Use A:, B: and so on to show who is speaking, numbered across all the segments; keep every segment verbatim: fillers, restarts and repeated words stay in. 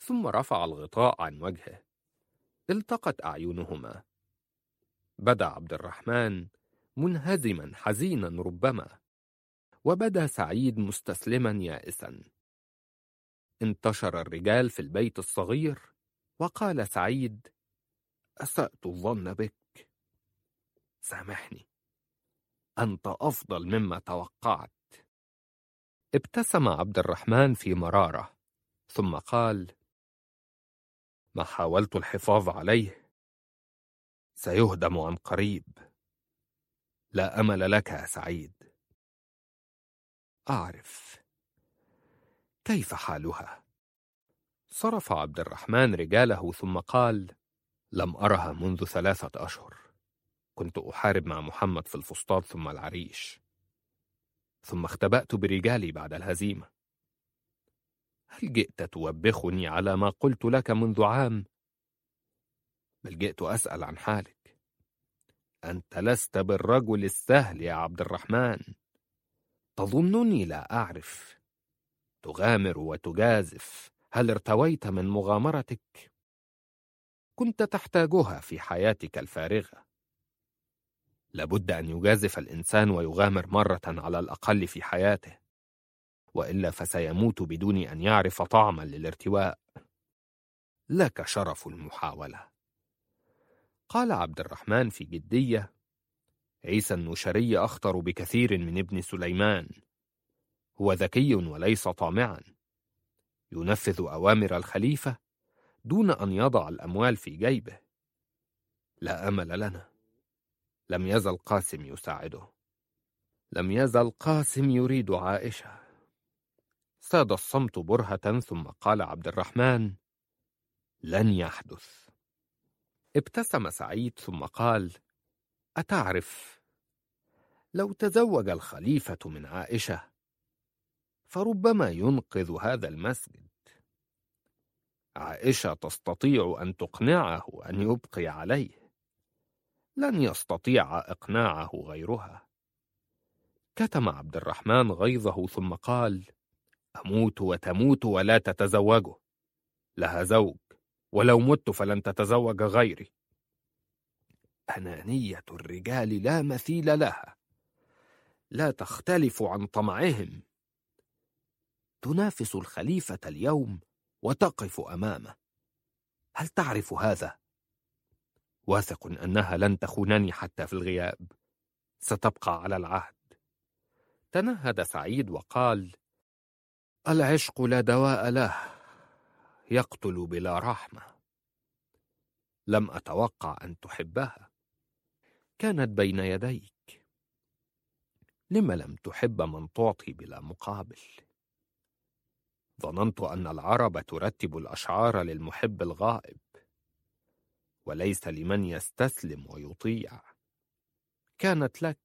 A: ثم رفع الغطاء عن وجهه. التقت أعينهما. بدا عبد الرحمن منهزما حزينا ربما، وبدا سعيد مستسلما يائسا. انتشر الرجال في البيت الصغير، وقال سعيد: أسأت الظن بك، سامحني، أنت أفضل مما توقعت. ابتسم عبد الرحمن في مرارة، ثم قال: ما حاولت الحفاظ عليه سيهدم عن قريب. لا أمل لك يا سعيد. أعرف. كيف حالها؟ صرف عبد الرحمن رجاله ثم قال: لم أرها منذ ثلاثة أشهر. كنت أحارب مع محمد في الفسطاط ثم العريش، ثم اختبأت برجالي بعد الهزيمة. هل جئت توبخني على ما قلت لك منذ عام؟ بل جئت أسأل عن حالك. أنت لست بالرجل السهل يا عبد الرحمن. تظنني لا أعرف. تغامر وتجازف. هل ارتويت من مغامرتك؟ كنت تحتاجها في حياتك الفارغة. لابد أن يجازف الإنسان ويغامر مرة على الأقل في حياته، وإلا فسيموت بدون أن يعرف طعما للارتواء. لك شرف المحاولة. قال عبد الرحمن في جدية: عيسى النوشري أخطر بكثير من ابن سليمان. هو ذكي وليس طامعا، ينفذ أوامر الخليفة دون أن يضع الأموال في جيبه. لا أمل لنا. لم يزل قاسم يساعده. لم يزل قاسم يريد عائشة. ساد الصمت برهة، ثم قال عبد الرحمن: لن يحدث. ابتسم سعيد ثم قال: أتعرف، لو تزوج الخليفة من عائشة فربما ينقذ هذا المسجد. عائشة تستطيع أن تقنعه أن يبقي عليه، لن يستطيع إقناعه غيرها. كتم عبد الرحمن غيظه ثم قال: أموت وتموت ولا تتزوجه. لها زوج، ولو مت فلن تتزوج غيري. أنانية الرجال لا مثيل لها، لا تختلف عن طمعهم. تنافس الخليفة اليوم وتقف أمامه. هل تعرف هذا؟ واثق أنها لن تخونني حتى في الغياب، ستبقى على العهد. تنهد سعيد وقال: العشق لا دواء له، يقتل بلا رحمة. لم أتوقع أن تحبها. كانت بين يديك. لم لم تحب من تعطي بلا مقابل؟ ظننت أن العرب ترتب الأشعار للمحب الغائب، وليس لمن يستسلم ويطيع. كانت لك.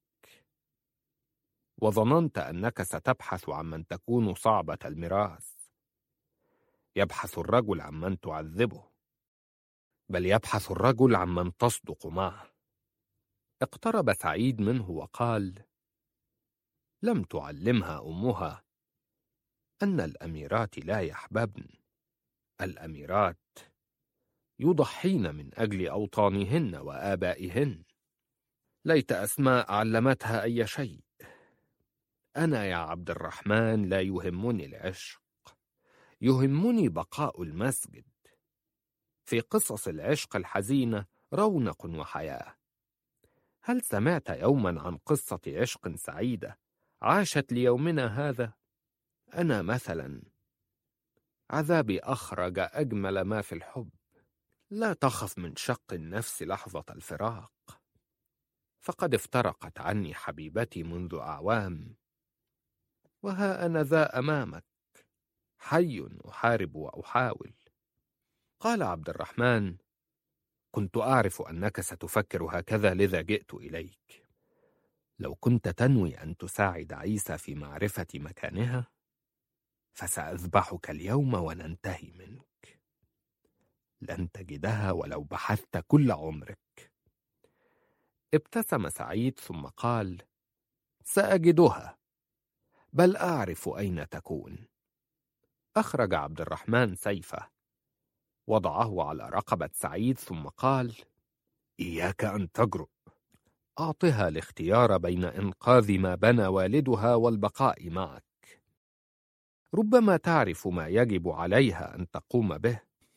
A: وظننت أنك ستبحث عن من تكون صعبة المراس. يبحث الرجل عن من تعذبه، بل يبحث الرجل عن من تصدق معه. اقترب سعيد منه وقال: لم تعلمها أمها أن الأميرات لا يحببن. الأميرات يضحين من أجل أوطانهن وآبائهن. ليت أسماء علمتها أي شيء. أنا يا عبد الرحمن لا يهمني العشق، يهمني بقاء المسجد. في قصص العشق الحزينة رونق وحياة. هل سمعت يوما عن قصة عشق سعيدة عاشت ليومنا هذا؟ أنا مثلا عذابي أخرج أجمل ما في الحب. لا تخف من شق النفس لحظة الفراق، فقد افترقت عني حبيبتي منذ أعوام، وها أنا ذا أمامك حي أحارب وأحاول. قال عبد الرحمن: كنت أعرف أنك ستفكر هكذا، لذا جئت إليك. لو كنت تنوي أن تساعد عيسى في معرفة مكانها فسأذبحك اليوم وننتهي منك. لن تجدها ولو بحثت كل عمرك. ابتسم سعيد ثم قال: سأجدها، بل أعرف أين تكون. أخرج عبد الرحمن سيفه وضعه على رقبة سعيد ثم قال: إياك أن تجرؤ. أعطها الاختيار بين إنقاذ ما بنى والدها والبقاء معك. ربما تعرف ما يجب عليها أن تقوم به.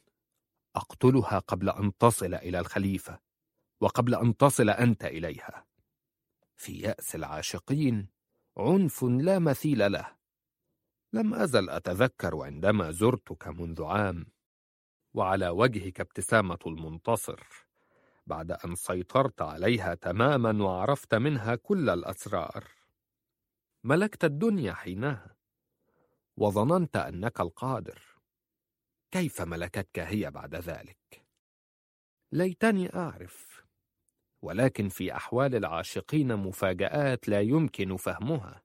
A: أقتلها قبل أن تصل إلى الخليفة، وقبل أن تصل أنت إليها. في يأس العاشقين عنف لا مثيل له. لم أزل أتذكر عندما زرتك منذ عام، وعلى وجهك ابتسامة المنتصر بعد أن سيطرت عليها تماما وعرفت منها كل الأسرار. ملكت الدنيا حينها وظننت أنك القادر. كيف ملكتك هي بعد ذلك؟ ليتني أعرف، ولكن في أحوال العاشقين مفاجآت لا يمكن فهمها.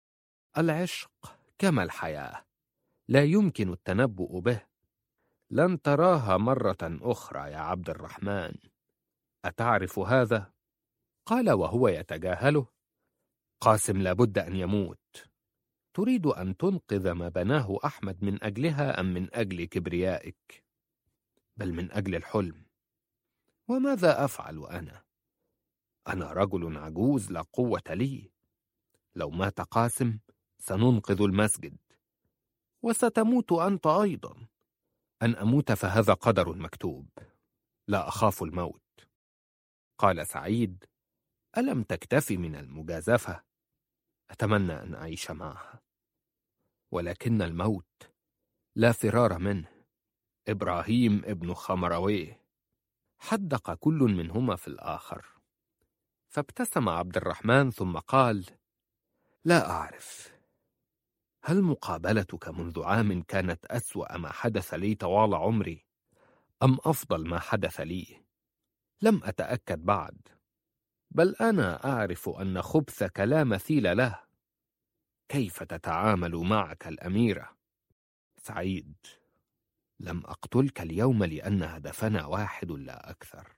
A: العشق كما الحياة، لا يمكن التنبؤ به. لن تراها مرة أخرى يا عبد الرحمن، أتعرف هذا؟ قال وهو يتجاهله: قاسم لابد أن يموت. تريد أن تنقذ ما بناه أحمد من أجلها أم من أجل كبريائك؟ بل من أجل الحلم. وماذا أفعل أنا؟ أنا رجل عجوز لا قوة لي. لو مات قاسم سننقذ المسجد، وستموت أنت أيضا. أن أموت فهذا قدر مكتوب، لا أخاف الموت. قال سعيد: ألم تكتفي من المجازفة؟ أتمنى أن أعيش معها، ولكن الموت لا فرار منه. إبراهيم ابن خمرويه. حدق كل منهما في الآخر، فابتسم عبد الرحمن ثم قال: لا أعرف. هل مقابلتك منذ عام كانت أسوأ ما حدث لي طوال عمري، أم أفضل ما حدث لي؟ لم أتأكد بعد، بل أنا أعرف أن خبثك لا مثيل له. كيف تتعامل معك الأميرة؟ سعيد: لم أقتلك اليوم لأن هدفنا واحد لا أكثر.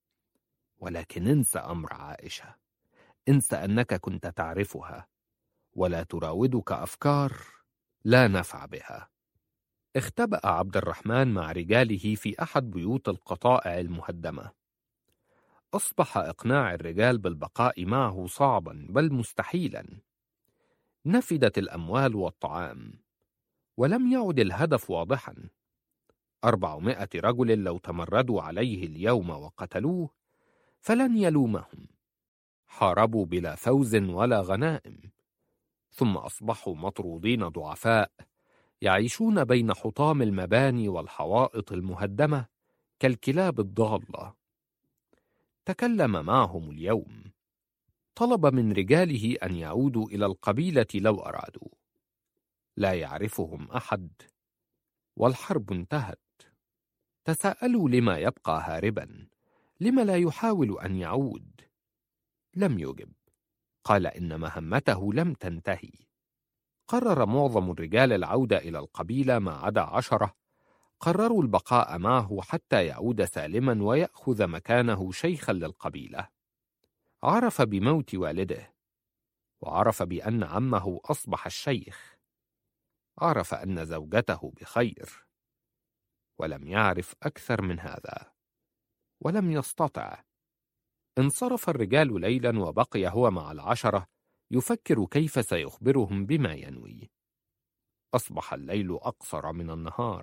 A: ولكن انسى أمر عائشة، انسى أنك كنت تعرفها، ولا تراودك أفكار لا نفع بها. اختبأ عبد الرحمن مع رجاله في أحد بيوت القطائع المهدمة. أصبح إقناع الرجال بالبقاء معه صعبا بل مستحيلا. نفدت الأموال والطعام، ولم يعد الهدف واضحا. أربعمائة رجل لو تمردوا عليه اليوم وقتلوه فلن يلومهم. حاربوا بلا فوز ولا غنائم، ثم أصبحوا مطرودين ضعفاء يعيشون بين حطام المباني والحوائط المهدمة كالكلاب الضالة. تكلم معهم اليوم، طلب من رجاله أن يعودوا إلى القبيلة لو أرادوا. لا يعرفهم أحد، والحرب انتهت. تساءلوا لما يبقى هاربا، لما لا يحاول أن يعود. لم يجب. قال إن مهمته لم تنتهي. قرر معظم الرجال العودة إلى القبيلة ما عدا عشرة. قرروا البقاء معه حتى يعود سالما ويأخذ مكانه شيخا للقبيلة. عرف بموت والده، وعرف بأن عمه أصبح الشيخ. عرف أن زوجته بخير، ولم يعرف أكثر من هذا، ولم يستطع. انصرف الرجال ليلا، وبقي هو مع العشرة يفكر كيف سيخبرهم بما ينوي. أصبح الليل أقصر من النهار،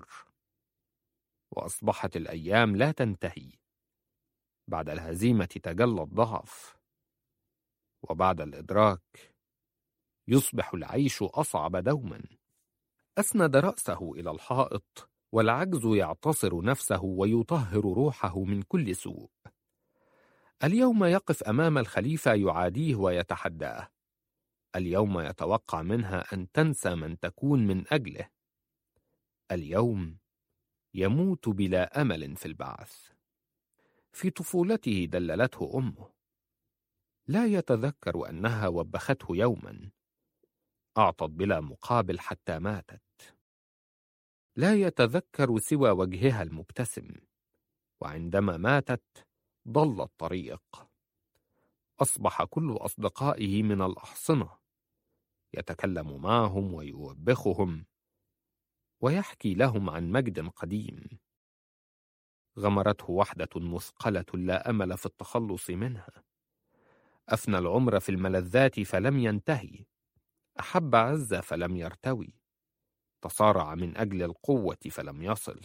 A: وأصبحت الأيام لا تنتهي. بعد الهزيمة تجلى الضعف، وبعد الإدراك يصبح العيش أصعب دوما. أسند رأسه إلى الحائط، والعجز يعتصر نفسه ويطهر روحه من كل سوء. اليوم يقف أمام الخليفة يعاديه ويتحداه. اليوم يتوقع منها أن تنسى من تكون من أجله. اليوم يموت بلا أمل في البعث. في طفولته دللته أمه، لا يتذكر أنها وبخته يوما. أعطت بلا مقابل حتى ماتت. لا يتذكر سوى وجهها المبتسم، وعندما ماتت ضل الطريق. أصبح كل أصدقائه من الأحصنة، يتكلم معهم ويوبخهم ويحكي لهم عن مجد قديم. غمرته وحدة مثقلة لا أمل في التخلص منها. أفنى العمر في الملذات فلم ينتهي، أحب عزة فلم يرتوي، تصارع من أجل القوة فلم يصل.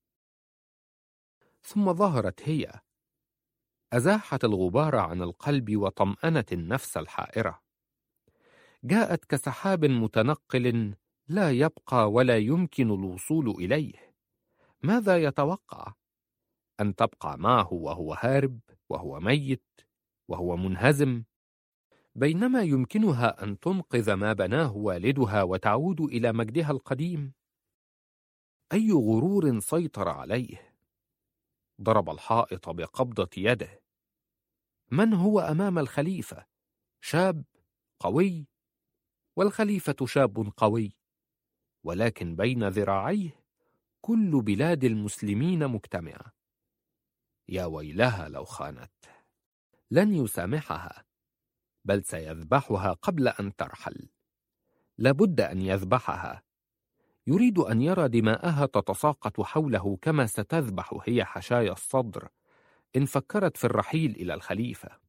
A: ثم ظهرت هي، أزاحت الغبار عن القلب وطمأنت النفس الحائرة. جاءت كسحاب متنقل لا يبقى ولا يمكن الوصول إليه. ماذا يتوقع؟ أن تبقى معه وهو هارب، وهو ميت، وهو منهزم، بينما يمكنها أن تنقذ ما بناه والدها وتعود إلى مجدها القديم؟ أي غرور سيطر عليه! ضرب الحائط بقبضة يده. من هو أمام الخليفة؟ شاب قوي، والخليفة شاب قوي، ولكن بين ذراعيه كل بلاد المسلمين مجتمعة. يا ويلها لو خانت. لن يسامحها، بل سيذبحها قبل أن ترحل. لابد أن يذبحها. يريد أن يرى دماءها تتساقط حوله كما ستذبح هي حشايا الصدر إن فكرت في الرحيل إلى الخليفة.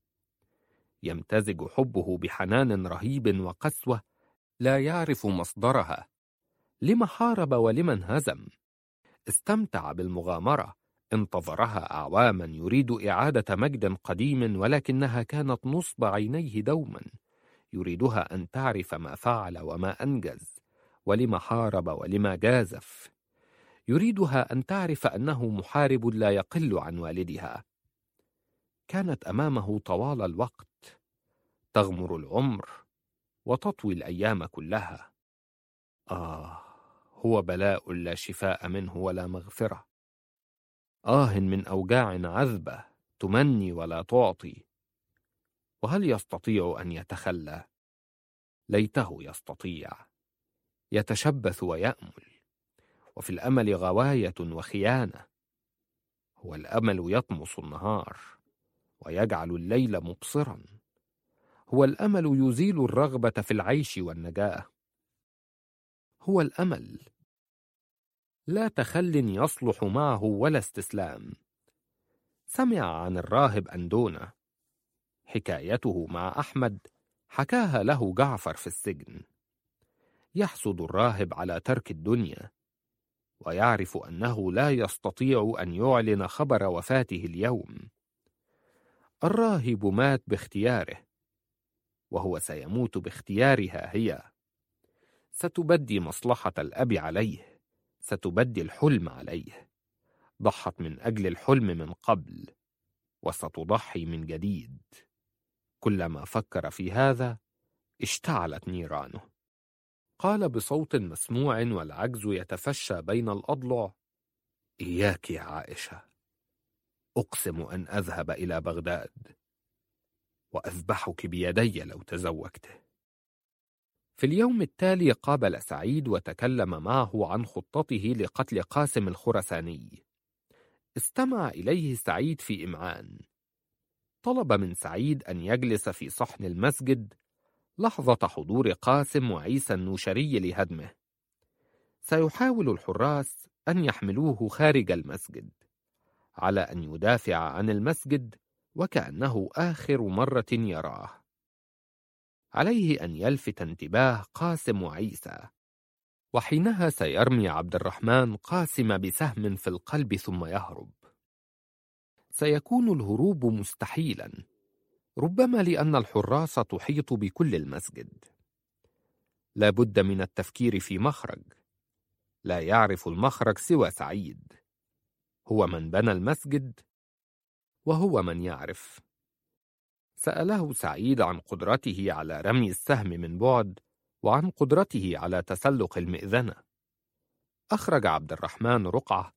A: يمتزج حبه بحنان رهيب وقسوة لا يعرف مصدرها. لما حارب ولما انهزم؟ استمتع بالمغامرة، انتظرها أعواما يريد إعادة مجد قديم، ولكنها كانت نصب عينيه دوما. يريدها أن تعرف ما فعل وما أنجز، ولما حارب ولما جازف. يريدها أن تعرف أنه محارب لا يقل عن والدها. كانت أمامه طوال الوقت، تغمر العمر وتطوي الأيام كلها. آه، هو بلاء لا شفاء منه ولا مغفرة. آه من أوجاع عذبة تمني ولا تعطي. وهل يستطيع أن يتخلى؟ ليته يستطيع. يتشبث ويأمل، وفي الأمل غواية وخيانة. هو الأمل يطمس النهار ويجعل الليل مبصرا. هو الأمل يزيل الرغبة في العيش والنجاة. هو الأمل لا تخل يصلح معه ولا استسلام. سمع عن الراهب أندونة. حكايته مع أحمد حكاها له جعفر في السجن. يحسد الراهب على ترك الدنيا، ويعرف أنه لا يستطيع أن يعلن خبر وفاته اليوم. الراهب مات باختياره، وهو سيموت باختيارها هي. ستبدي مصلحة الأب عليه، ستبدي الحلم عليه. ضحت من أجل الحلم من قبل، وستضحي من جديد. كلما فكر في هذا اشتعلت نيرانه. قال بصوت مسموع والعجز يتفشى بين الأضلع: إياك يا عائشة، أقسم أن أذهب إلى بغداد وأذبحك بيدي لو تزوجته. في اليوم التالي قابل سعيد وتكلم معه عن خطته لقتل قاسم الخرساني. استمع إليه سعيد في إمعان. طلب من سعيد أن يجلس في صحن المسجد لحظة حضور قاسم وعيسى النوشري لهدمه. سيحاول الحراس أن يحملوه خارج المسجد، على أن يدافع عن المسجد وكأنه آخر مرة يراه. عليه أن يلفت انتباه قاسم وعيسى، وحينها سيرمي عبد الرحمن قاسم بسهم في القلب ثم يهرب. سيكون الهروب مستحيلا، ربما لأن الحراس تحيط بكل المسجد. لا بد من التفكير في مخرج. لا يعرف المخرج سوى سعيد. هو من بنى المسجد، وهو من يعرف. سأله سعيد عن قدرته على رمي السهم من بعد، وعن قدرته على تسلق المئذنة. أخرج عبد الرحمن رقعة،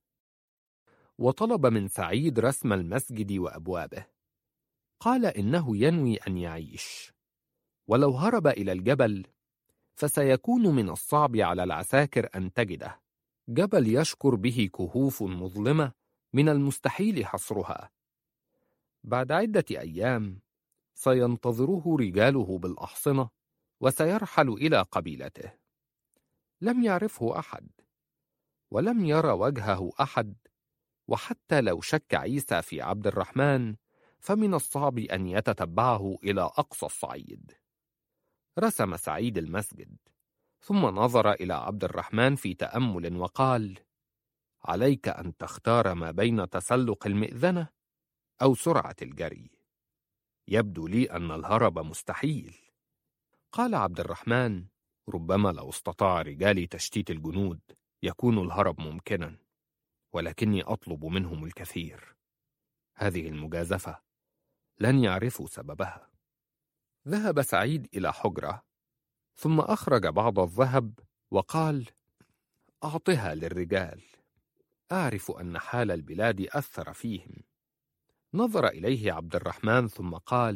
A: وطلب من سعيد رسم المسجد وأبوابه. قال إنه ينوي أن يعيش، ولو هرب إلى الجبل فسيكون من الصعب على العساكر أن تجده. جبل يشكر به كهوف مظلمة من المستحيل حصرها. بعد عدة أيام سينتظره رجاله بالأحصنة، وسيرحل إلى قبيلته. لم يعرفه أحد، ولم يرى وجهه أحد، وحتى لو شك عيسى في عبد الرحمن فمن الصعب أن يتتبعه إلى أقصى الصعيد. رسم سعيد المسجد، ثم نظر إلى عبد الرحمن في تأمل وقال: عليك أن تختار ما بين تسلق المئذنة أو سرعة الجري. يبدو لي أن الهرب مستحيل. قال عبد الرحمن: ربما لو استطاع رجالي تشتيت الجنود يكون الهرب ممكنا، ولكني أطلب منهم الكثير. هذه المجازفة لن يعرفوا سببها. ذهب سعيد إلى حجرة، ثم أخرج بعض الذهب وقال: أعطها للرجال، أعرف أن حال البلاد أثر فيهم. نظر إليه عبد الرحمن ثم قال: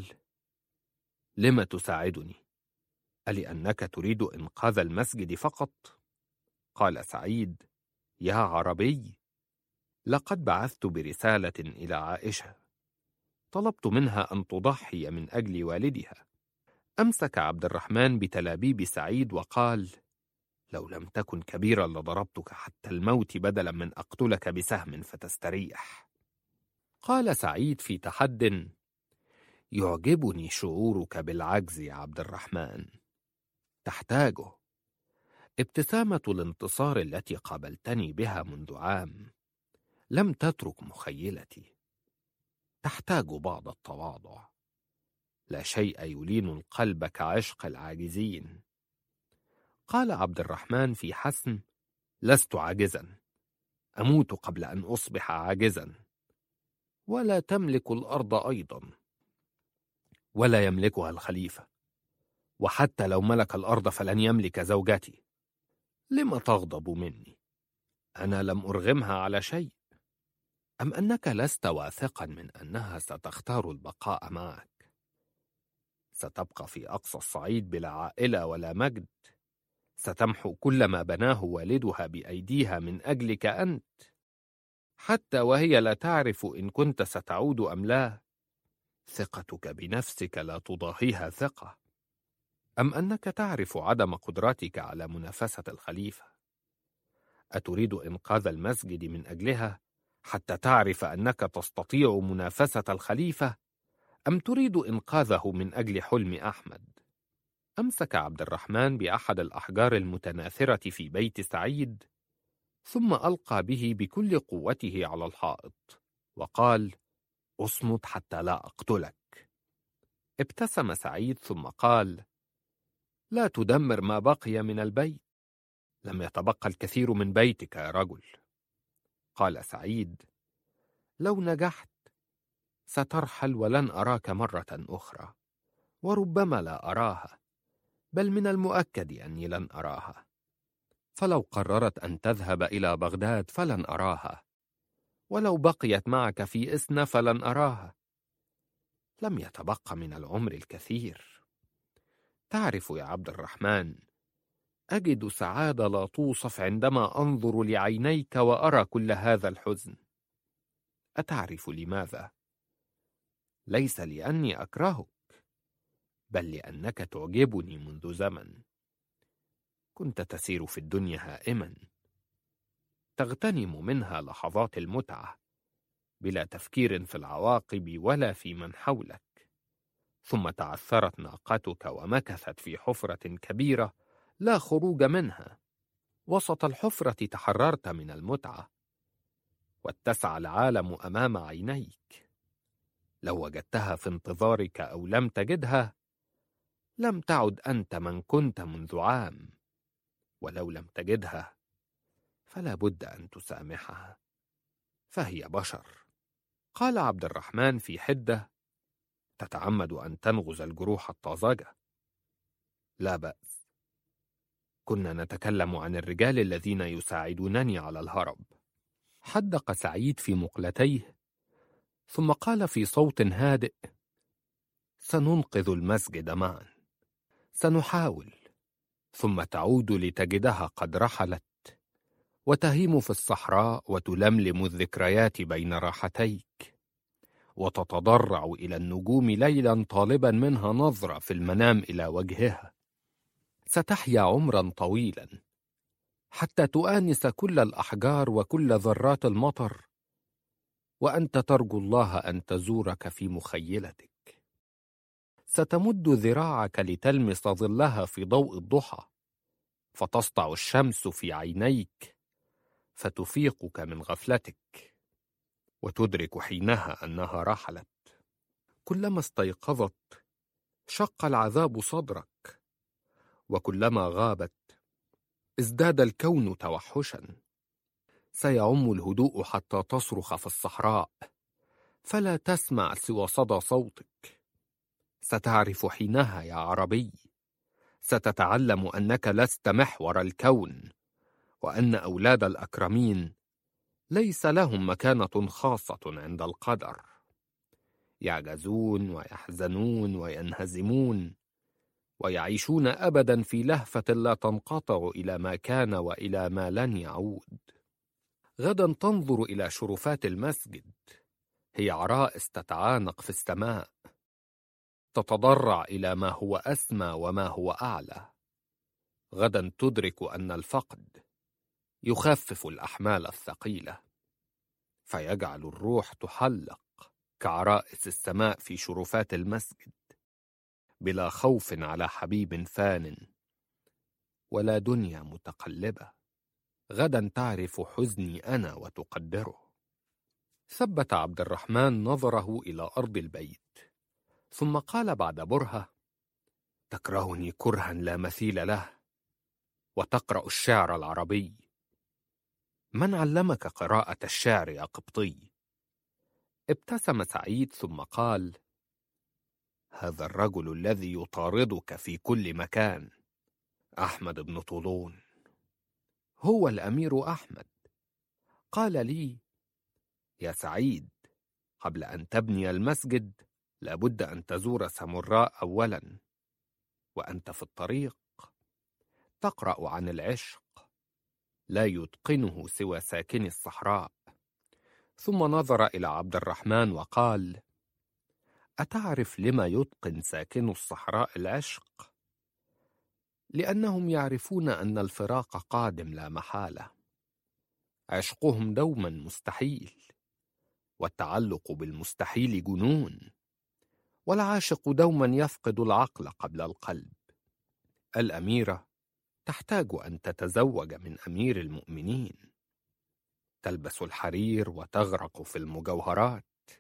A: لم تساعدني؟ ألأنك تريد إنقاذ المسجد فقط؟ قال سعيد: يا عربي، لقد بعثت برسالة إلى عائشة، طلبت منها أن تضحي من أجل والدها. أمسك عبد الرحمن بتلابيب سعيد وقال: لو لم تكن كبيرا لضربتك حتى الموت بدلا من أقتلك بسهم فتستريح. قال سعيد في تحد: يعجبني شعورك بالعجز يا عبد الرحمن، تحتاجه. ابتسامة الانتصار التي قابلتني بها منذ عام لم تترك مخيلتي. تحتاج بعض التواضع، لا شيء يلين القلب كعشق العاجزين. قال عبد الرحمن في حسم: لست عاجزا، أموت قبل أن أصبح عاجزا. ولا تملك الأرض أيضا، ولا يملكها الخليفة، وحتى لو ملك الأرض فلن يملك زوجتي. لم تغضب مني؟ أنا لم أرغمها على شيء. أم أنك لست واثقا من أنها ستختار البقاء معك؟ ستبقى في أقصى الصعيد بلا عائلة ولا مجد، ستمحو كل ما بناه والدها بأيديها من أجلك أنت، حتى وهي لا تعرف إن كنت ستعود أم لا. ثقتك بنفسك لا تضاهيها ثقة. أم أنك تعرف عدم قدرتك على منافسة الخليفة؟ أتريد إنقاذ المسجد من أجلها حتى تعرف أنك تستطيع منافسة الخليفة، أم تريد إنقاذه من أجل حلم أحمد؟ أمسك عبد الرحمن بأحد الأحجار المتناثرة في بيت سعيد، ثم ألقى به بكل قوته على الحائط وقال: اصمت حتى لا أقتلك. ابتسم سعيد ثم قال: لا تدمر ما بقي من البيت، لم يتبقى الكثير من بيتك يا رجل. قال سعيد: لو نجحت سترحل ولن أراك مرة أخرى، وربما لا أراها، بل من المؤكد أني لن أراها. فلو قررت أن تذهب إلى بغداد فلن أراها، ولو بقيت معك في إسنا فلن أراها. لم يتبقى من العمر الكثير. تعرف يا عبد الرحمن، أجد سعادة لا توصف عندما أنظر لعينيك وأرى كل هذا الحزن. أتعرف لماذا؟ ليس لأني أكرهك، بل لأنك تعجبني منذ زمن. كنت تسير في الدنيا هائما، تغتنم منها لحظات المتعة بلا تفكير في العواقب ولا في من حولك، ثم تعثرت ناقتك ومكثت في حفرة كبيرة لا خروج منها. وسط الحفرة تحررت من المتعة، واتسع العالم أمام عينيك. لو وجدتها في انتظارك أو لم تجدها، لم تعد أنت من كنت منذ عام. ولو لم تجدها فلا بد أن تسامحها، فهي بشر. قال عبد الرحمن في حدة: تتعمد أن تنغز الجروح الطازجة. لا بأس، كنا نتكلم عن الرجال الذين يساعدونني على الهرب. حدق سعيد في مقلتيه، ثم قال في صوت هادئ: سننقذ المسجد معا، سنحاول، ثم تعود لتجدها قد رحلت وتهيم في الصحراء وتلملم الذكريات بين راحتيك، وتتضرع إلى النجوم ليلا طالبا منها نظرة في المنام إلى وجهها. ستحيا عمرا طويلا حتى تؤانس كل الأحجار وكل ذرات المطر وأنت ترجو الله أن تزورك في مخيلتك. ستمد ذراعك لتلمس ظلها في ضوء الضحى، فتسطع الشمس في عينيك فتفيقك من غفلتك، وتدرك حينها أنها رحلت. كلما استيقظت شق العذاب صدرك، وكلما غابت ازداد الكون توحشا. سيعم الهدوء حتى تصرخ في الصحراء، فلا تسمع سوى صدى صوتك. ستعرف حينها يا عربي، ستتعلم أنك لست محور الكون، وأن أولاد الأكرمين ليس لهم مكانة خاصة عند القدر. يعجزون ويحزنون وينهزمون، ويعيشون أبدا في لهفة لا تنقطع إلى ما كان وإلى ما لن يعود. غدا تنظر إلى شرفات المسجد، هي عرائس تتعانق في السماء، تتضرع إلى ما هو أسمى وما هو أعلى. غدا تدرك أن الفقد يخفف الأحمال الثقيلة، فيجعل الروح تحلق كعرائس السماء في شرفات المسجد، بلا خوف على حبيب فان ولا دنيا متقلبة. غدا تعرف حزني أنا وتقدره. ثبت عبد الرحمن نظره إلى أرض البيت، ثم قال بعد برهة: تكرهني كرها لا مثيل له، وتقرأ الشعر العربي. من علمك قراءة الشعر يا قبطي؟ ابتسم سعيد ثم قال: هذا الرجل الذي يطاردك في كل مكان، أحمد بن طولون. هو الأمير أحمد. قال لي: يا سعيد، قبل أن تبني المسجد لابد أن تزور سامراء أولا، وأنت في الطريق تقرأ عن العشق لا يتقنه سوى ساكن الصحراء. ثم نظر إلى عبد الرحمن وقال: أتعرف لما يتقن ساكن الصحراء العشق؟ لأنهم يعرفون أن الفراق قادم لا محالة. عشقهم دوما مستحيل، والتعلق بالمستحيل جنون، والعاشق دوما يفقد العقل قبل القلب. الأميرة تحتاج أن تتزوج من أمير المؤمنين، تلبس الحرير وتغرق في المجوهرات،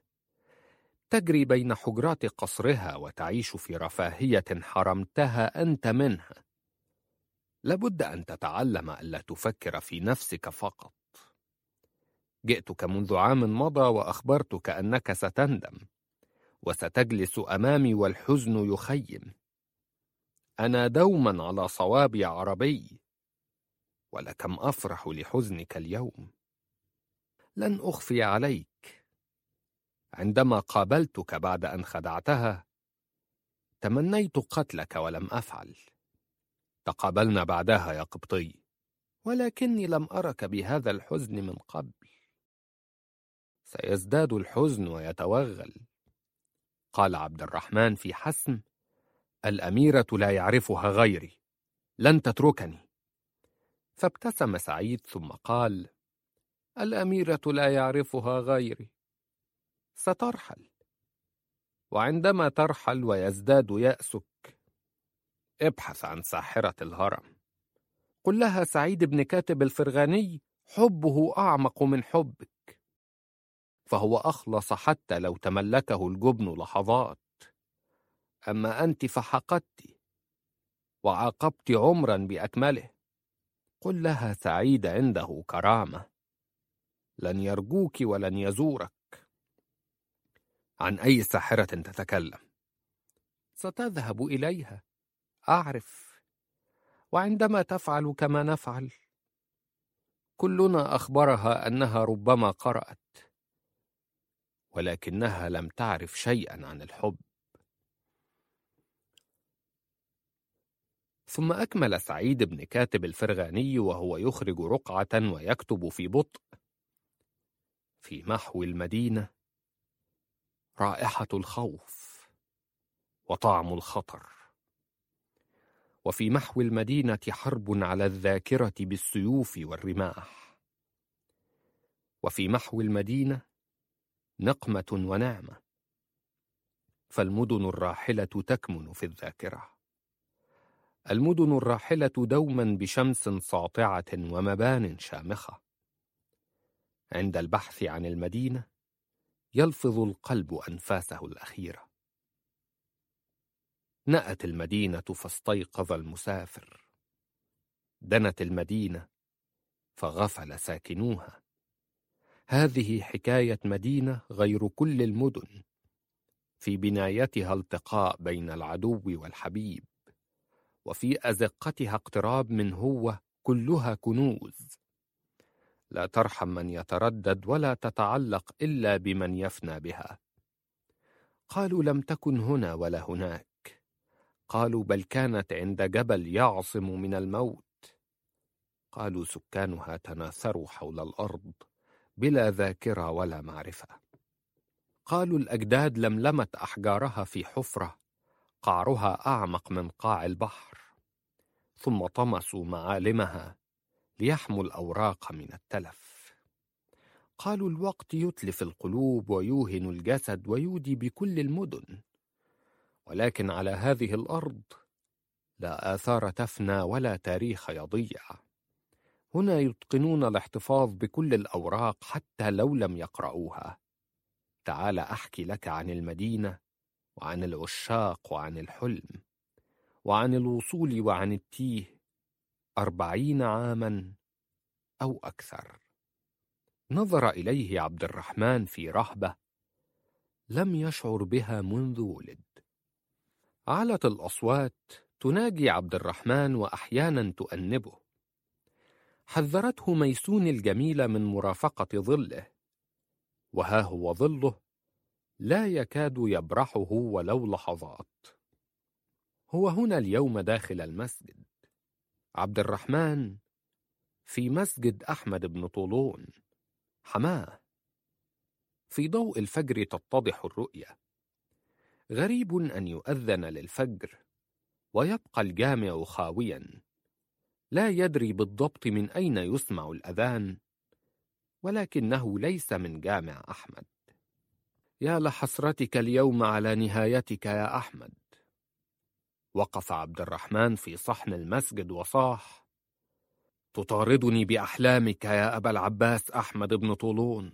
A: تجري بين حجرات قصرها وتعيش في رفاهية حرمتها أنت منها. لابد أن تتعلم ألا تفكر في نفسك فقط. جئتك منذ عام مضى وأخبرتك أنك ستندم، وستجلس أمامي والحزن يخيم. أنا دوما على صواب يا عربي، ولكم أفرح لحزنك اليوم. لن أخفي عليك، عندما قابلتك بعد أن خدعتها تمنيت قتلك ولم أفعل. تقابلنا بعدها يا قبطي، ولكني لم أرك بهذا الحزن من قبل. سيزداد الحزن ويتوغل، قال عبد الرحمن في حسم: الأميرة لا يعرفها غيري، لن تتركني. فابتسم سعيد ثم قال: الأميرة لا يعرفها غيري، سترحل، وعندما ترحل ويزداد يأسك ابحث عن ساحرة الهرم، قل لها سعيد بن كاتب الفرغاني حبه أعمق من حبك، فهو أخلص حتى لو تملكه الجبن لحظات، أما أنت فحقدت وعاقبت عمرا بأكمله. قل لها سعيد عنده كرامة، لن يرجوك ولن يزورك. عن أي ساحرة تتكلم؟ ستذهب إليها، أعرف، وعندما تفعل كما نفعل كلنا أخبرها أنها ربما قرأت، ولكنها لم تعرف شيئا عن الحب. ثم أكمل سعيد بن كاتب الفرغاني وهو يخرج رقعة ويكتب في بطء: في محو المدينة رائحة الخوف وطعم الخطر، وفي محو المدينة حرب على الذاكرة بالسيوف والرماح، وفي محو المدينة نقمة ونعمة، فالمدن الراحلة تكمن في الذاكرة. المدن الراحلة دوما بشمس ساطعة ومبان شامخة. عند البحث عن المدينة يلفظ القلب أنفاسه الأخيرة. نأت المدينة فاستيقظ المسافر، دنت المدينة فغفل ساكنوها. هذه حكاية مدينة غير كل المدن، في بنايتها التقاء بين العدو والحبيب، وفي أزقتها اقتراب من هو، كلها كنوز لا ترحم من يتردد ولا تتعلق إلا بمن يفنى بها. قالوا لم تكن هنا ولا هناك، قالوا بل كانت عند جبل يعصم من الموت. قالوا سكانها تناثروا حول الأرض بلا ذاكرة ولا معرفة. قالوا الأجداد لملمت أحجارها في حفرة قعرها أعمق من قاع البحر، ثم طمسوا معالمها ليحموا الأوراق من التلف. قالوا الوقت يتلف القلوب ويوهن الجسد ويودي بكل المدن، ولكن على هذه الأرض لا آثار تفنى ولا تاريخ يضيع. هنا يتقنون الاحتفاظ بكل الأوراق حتى لو لم يقرؤوها. تعال أحكي لك عن المدينة وعن العشاق وعن الحلم وعن الوصول وعن التيه، أربعين عاما أو أكثر. نظر إليه عبد الرحمن في رهبة لم يشعر بها منذ ولد. علت الأصوات تناجي عبد الرحمن وأحيانا تؤنبه. حذرته ميسون الجميلة من مرافقة ظله، وها هو ظله لا يكاد يبرحه ولو لحظات. هو هنا اليوم داخل المسجد. عبد الرحمن في مسجد أحمد بن طولون حماه. في ضوء الفجر تتضح الرؤية. غريب أن يؤذن للفجر ويبقى الجامع خاويا، لا يدري بالضبط من أين يسمع الأذان، ولكنه ليس من جامع أحمد. يا لحسرتك اليوم على نهايتك يا أحمد. وقف عبد الرحمن في صحن المسجد وصاح: تطاردني بأحلامك يا أبا العباس أحمد بن طولون،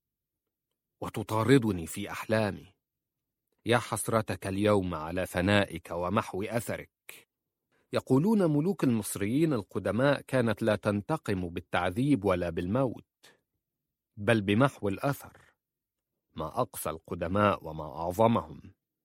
A: وتطاردني في أحلامي. يا حسرتك اليوم على فنائك ومحو أثرك. يقولون ملوك المصريين القدماء كانت لا تنتقم بالتعذيب ولا بالموت، بل بمحو الأثر. ما أقسى القدماء وما أعظمهم.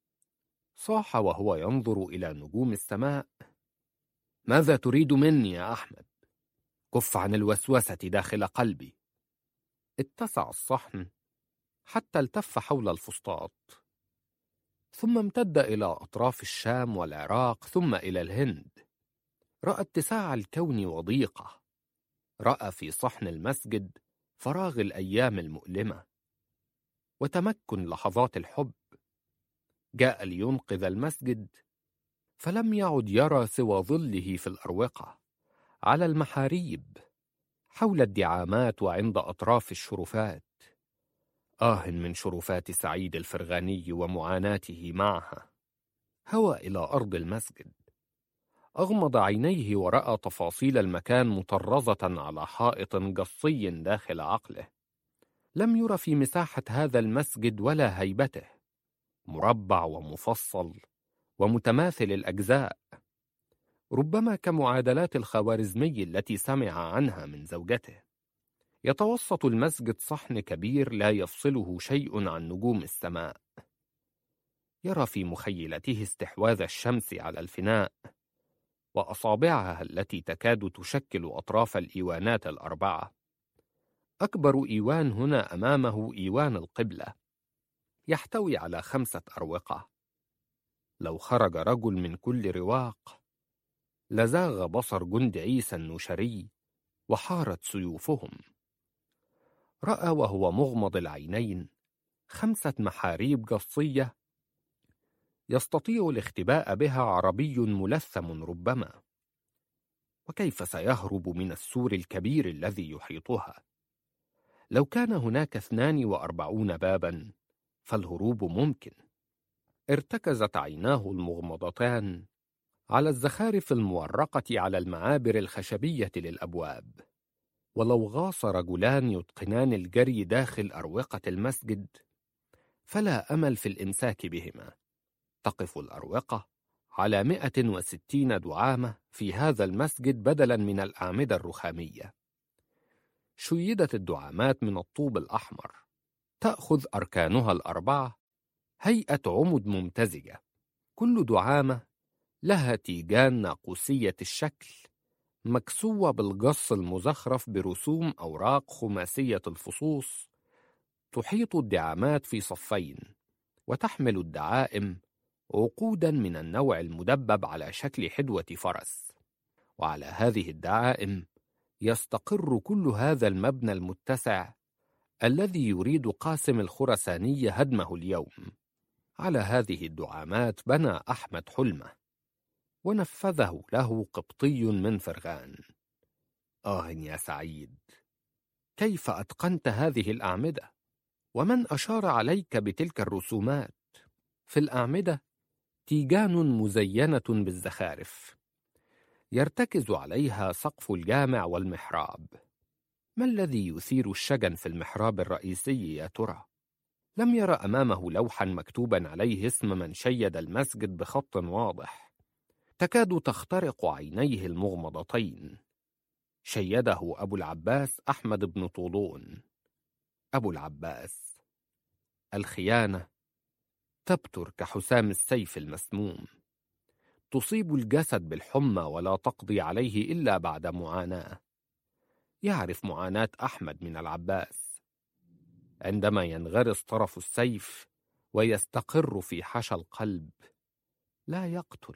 A: صاح وهو ينظر إلى نجوم السماء: ماذا تريد مني يا أحمد؟ كف عن الوسوسة داخل قلبي. اتسع الصحن حتى التف حول الفسطاط، ثم امتد إلى أطراف الشام والعراق ثم إلى الهند. رأى اتساع الكون وضيقه. رأى في صحن المسجد فراغ الأيام المؤلمة وتمكن لحظات الحب. جاء لينقذ المسجد، فلم يعد يرى سوى ظله في الأروقة، على المحاريب، حول الدعامات وعند أطراف الشرفات. آه من شرفات سعيد الفرغاني ومعاناته معها. هوى إلى أرض المسجد، أغمض عينيه ورأى تفاصيل المكان مطرزة على حائط جصي داخل عقله. لم ير في مساحة هذا المسجد ولا هيبته، مربع ومفصل ومتماثل الأجزاء، ربما كمعادلات الخوارزمي التي سمع عنها من زوجته. يتوسط المسجد صحن كبير لا يفصله شيء عن نجوم السماء. يرى في مخيلته استحواذ الشمس على الفناء، وأصابعها التي تكاد تشكل أطراف الإيوانات الأربعة. أكبر إيوان هنا أمامه إيوان القبلة، يحتوي على خمسة أروقة. لو خرج رجل من كل رواق لزاغ بصر جند عيسى النشري وحارت سيوفهم. رأى وهو مغمض العينين خمسة محاريب جصية يستطيع الاختباء بها عربي ملثم ربما. وكيف سيهرب من السور الكبير الذي يحيطها؟ لو كان هناك اثنان وأربعون بابا فالهروب ممكن. ارتكزت عيناه المغمضتان على الزخارف المورقة على المعابر الخشبية للأبواب. ولو غاص رجلان يتقنان الجري داخل أروقة المسجد فلا أمل في الإمساك بهما. تقف الأروقة على مئة وستين دعامة في هذا المسجد بدلا من الأعمدة الرخامية. شيدت الدعامات من الطوب الأحمر، تأخذ أركانها الأربعة هيئة عمد ممتزجة، كل دعامة لها تيجان ناقوسية الشكل مكسوة بالجص المزخرف برسوم أوراق خماسية الفصوص، تحيط الدعامات في صفين، وتحمل الدعائم عقودا من النوع المدبب على شكل حدوة فرس. وعلى هذه الدعائم يستقر كل هذا المبنى المتسع الذي يريد قاسم الخرساني هدمه اليوم. على هذه الدعامات بنى أحمد حلمه، ونفذه له قبطي من فرغان. آه يا سعيد، كيف أتقنت هذه الأعمدة؟ ومن أشار عليك بتلك الرسومات؟ في الأعمدة تيجان مزينة بالزخارف، يرتكز عليها سقف الجامع والمحراب. ما الذي يثير الشجن في المحراب الرئيسي يا ترى؟ لم يرى أمامه لوحا مكتوبا عليه اسم من شيد المسجد بخط واضح، تكاد تخترق عينيه المغمضتين. شيده أبو العباس أحمد بن طولون. أبو العباس. الخيانة تبتر كحسام السيف المسموم، تصيب الجسد بالحمى ولا تقضي عليه إلا بعد معاناة. يعرف معاناة أحمد من العباس. عندما ينغرس طرف السيف ويستقر في حشى القلب لا يقتل،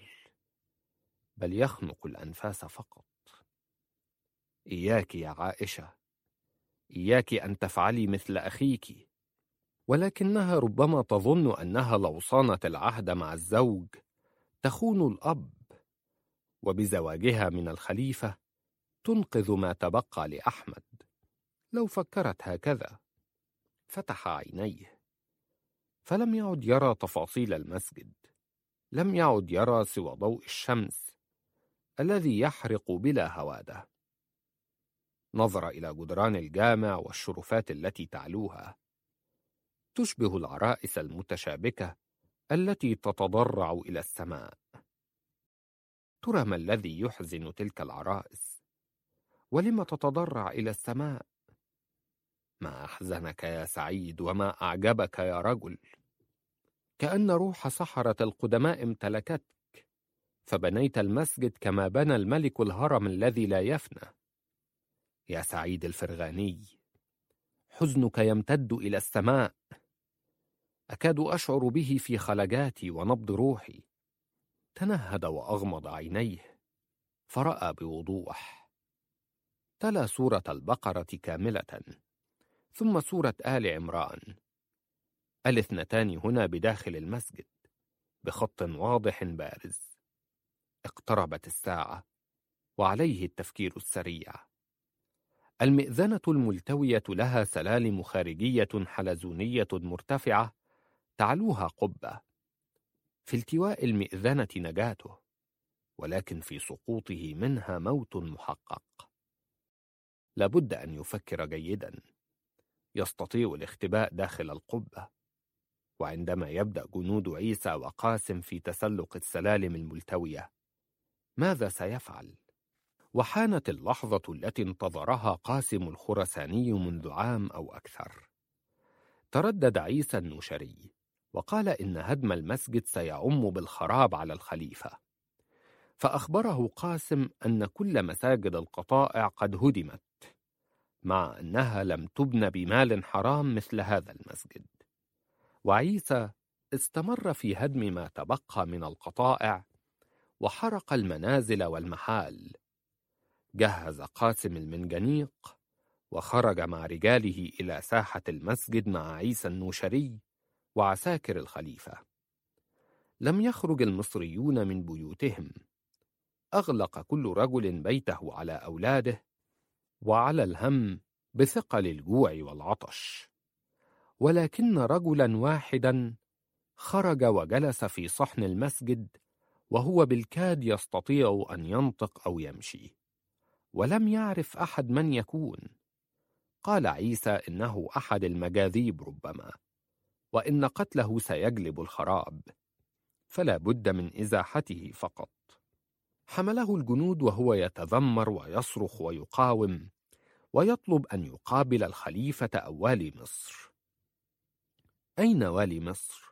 A: بل يخنق الأنفاس فقط. إياك يا عائشة، إياك أن تفعلي مثل أخيك. ولكنها ربما تظن أنها لو صانت العهد مع الزوج تخون الأب، وبزواجها من الخليفة تنقذ ما تبقى لأحمد. لو فكرت هكذا فتح عينيه، فلم يعد يرى تفاصيل المسجد، لم يعد يرى سوى ضوء الشمس الذي يحرق بلا هوادة. نظر إلى جدران الجامع والشرفات التي تعلوها، تشبه العرائس المتشابكة التي تتضرع إلى السماء. ترى ما الذي يحزن تلك العرائس؟ ولم تتضرع إلى السماء؟ ما أحزنك يا سعيد وما أعجبك يا رجل؟ كأن روح سحرة القدماء امتلكتك، فبنيت المسجد كما بنى الملك الهرم الذي لا يفنى. يا سعيد الفرغاني، حزنك يمتد إلى السماء، أكاد أشعر به في خلجاتي ونبض روحي. تنهد وأغمض عينيه فرأى بوضوح. تلا سورة البقرة كاملة، ثم سورة آل عمران. الاثنتان هنا بداخل المسجد بخط واضح بارز. اقتربت الساعة وعليه التفكير السريع. المئذنة الملتوية لها سلالم خارجية حلزونية مرتفعة تعلوها قبة. في التواء المئذنة نجاته، ولكن في سقوطه منها موت محقق. لابد أن يفكر جيدا. يستطيع الاختباء داخل القبة، وعندما يبدأ جنود عيسى وقاسم في تسلق السلالم الملتوية ماذا سيفعل؟ وحانت اللحظة التي انتظرها قاسم الخرساني منذ عام أو أكثر. تردد عيسى النوشري وقال إن هدم المسجد سيعم بالخراب على الخليفة، فأخبره قاسم أن كل مساجد القطائع قد هدمت، مع أنها لم تبن بمال حرام مثل هذا المسجد. وعيسى استمر في هدم ما تبقى من القطائع وحرق المنازل والمحال. جهز قاسم المنجنيق وخرج مع رجاله إلى ساحة المسجد مع عيسى النوشري وعساكر الخليفة. لم يخرج المصريون من بيوتهم. أغلق كل رجل بيته على أولاده وعلى الهم بثقل الجوع والعطش، ولكن رجلا واحدا خرج وجلس في صحن المسجد وهو بالكاد يستطيع أن ينطق أو يمشي، ولم يعرف أحد من يكون. قال عيسى إنه أحد المجاذيب ربما، وإن قتله سيجلب الخراب، فلا بد من إزاحته فقط. حمله الجنود وهو يتذمر ويصرخ ويقاوم ويطلب أن يقابل الخليفة أو والي مصر. أين والي مصر؟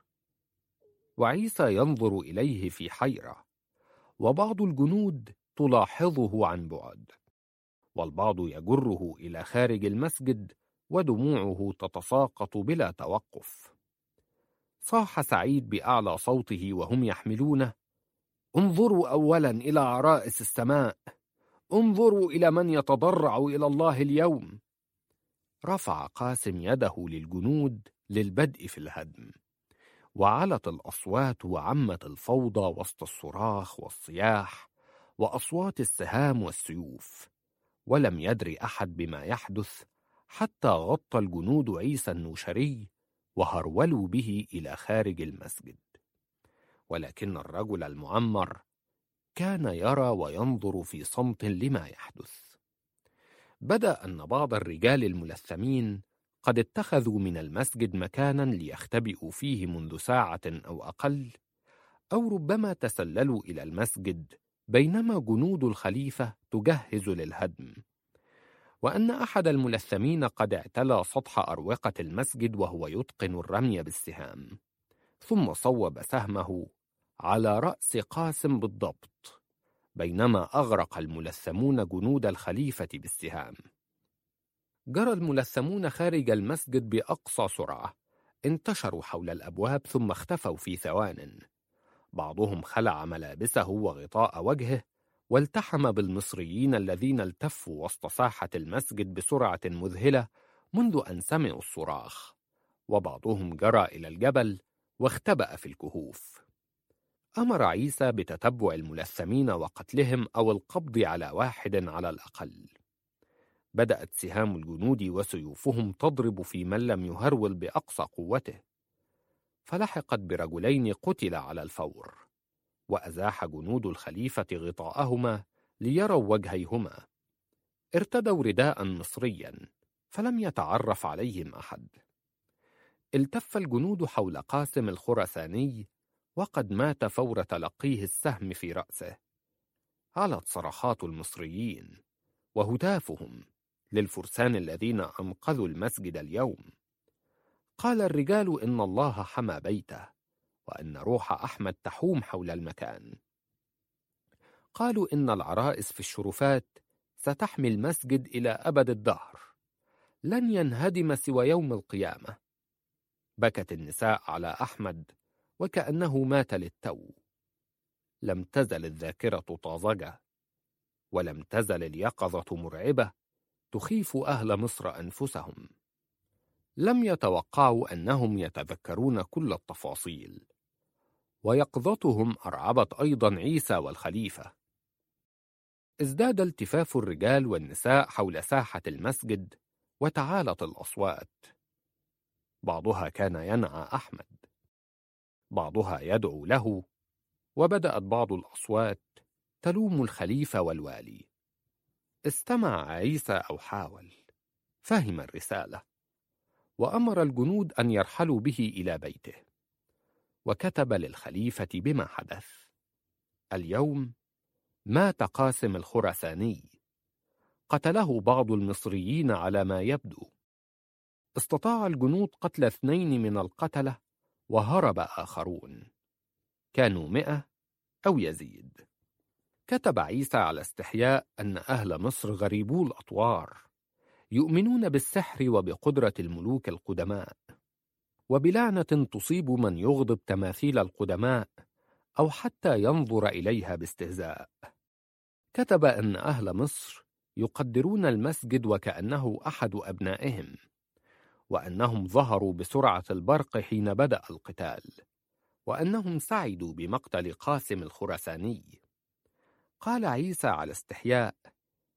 A: وعيسى ينظر إليه في حيرة، وبعض الجنود تلاحظه عن بعد، والبعض يجره إلى خارج المسجد ودموعه تتساقط بلا توقف. صاح سعيد بأعلى صوته وهم يحملونه: انظروا أولا إلى عرائس السماء، انظروا إلى من يتضرع إلى الله اليوم. رفع قاسم يده للجنود للبدء في الهدم، وعلت الأصوات وعمت الفوضى وسط الصراخ والصياح وأصوات السهام والسيوف، ولم يدر أحد بما يحدث حتى غطى الجنود عيسى النوشري وهرولوا به إلى خارج المسجد. ولكن الرجل المعمر كان يرى وينظر في صمت لما يحدث. بدأ أن بعض الرجال الملثمين قد اتخذوا من المسجد مكانا ليختبئوا فيه منذ ساعة أو أقل، أو ربما تسللوا إلى المسجد بينما جنود الخليفة تجهز للهدم، وأن أحد الملثمين قد اعتلى سطح أروقة المسجد وهو يتقن الرمي بالسهام، ثم صوب سهمه على رأس قاسم بالضبط، بينما أغرق الملثمون جنود الخليفة بالسهام. جرى الملثمون خارج المسجد بأقصى سرعة، انتشروا حول الأبواب ثم اختفوا في ثوان. بعضهم خلع ملابسه وغطاء وجهه والتحم بالمصريين الذين التفوا وسط ساحة المسجد بسرعة مذهلة منذ أن سمعوا الصراخ، وبعضهم جرى إلى الجبل واختبأ في الكهوف. أمر عيسى بتتبع الملثمين وقتلهم أو القبض على واحد على الأقل. بدأت سهام الجنود وسيوفهم تضرب في من لم يهرول بأقصى قوته، فلحقت برجلين قتل على الفور، وأزاح جنود الخليفة غطاءهما ليروا وجهيهما. ارتدوا رداء مصريا فلم يتعرف عليهم أحد. التف الجنود حول قاسم الخرساني وقد مات فور تلقيه السهم في رأسه. علت صرخات المصريين وهتافهم للفرسان الذين أنقذوا المسجد اليوم. قال الرجال إن الله حمى بيته، وأن روح أحمد تحوم حول المكان. قالوا إن العرائس في الشرفات ستحمي المسجد إلى أبد الدهر، لن ينهدم سوى يوم القيامة. بكت النساء على أحمد وكأنه مات للتو. لم تزل الذاكرة طازجة، ولم تزل اليقظة مرعبة تخيف أهل مصر أنفسهم. لم يتوقعوا أنهم يتذكرون كل التفاصيل، ويقظتهم أرعبت أيضا عيسى والخليفة. ازداد التفاف الرجال والنساء حول ساحة المسجد، وتعالت الأصوات. بعضها كان ينعى أحمد، بعضها يدعو له، وبدأت بعض الأصوات تلوم الخليفة والوالي. استمع عيسى أو حاول، فهم الرسالة، وأمر الجنود أن يرحلوا به إلى بيته، وكتب للخليفة بما حدث. اليوم مات قاسم الخرساني، قتله بعض المصريين على ما يبدو. استطاع الجنود قتل اثنين من القتلة وهرب آخرون، كانوا مئة أو يزيد. كتب عيسى على استحياء أن أهل مصر غريبو الأطوار، يؤمنون بالسحر وبقدرة الملوك القدماء، وبلعنة تصيب من يغضب تماثيل القدماء أو حتى ينظر إليها باستهزاء. كتب أن أهل مصر يقدرون المسجد وكأنه أحد أبنائهم، وأنهم ظهروا بسرعة البرق حين بدأ القتال، وأنهم سعدوا بمقتل قاسم الخرساني. قال عيسى على استحياء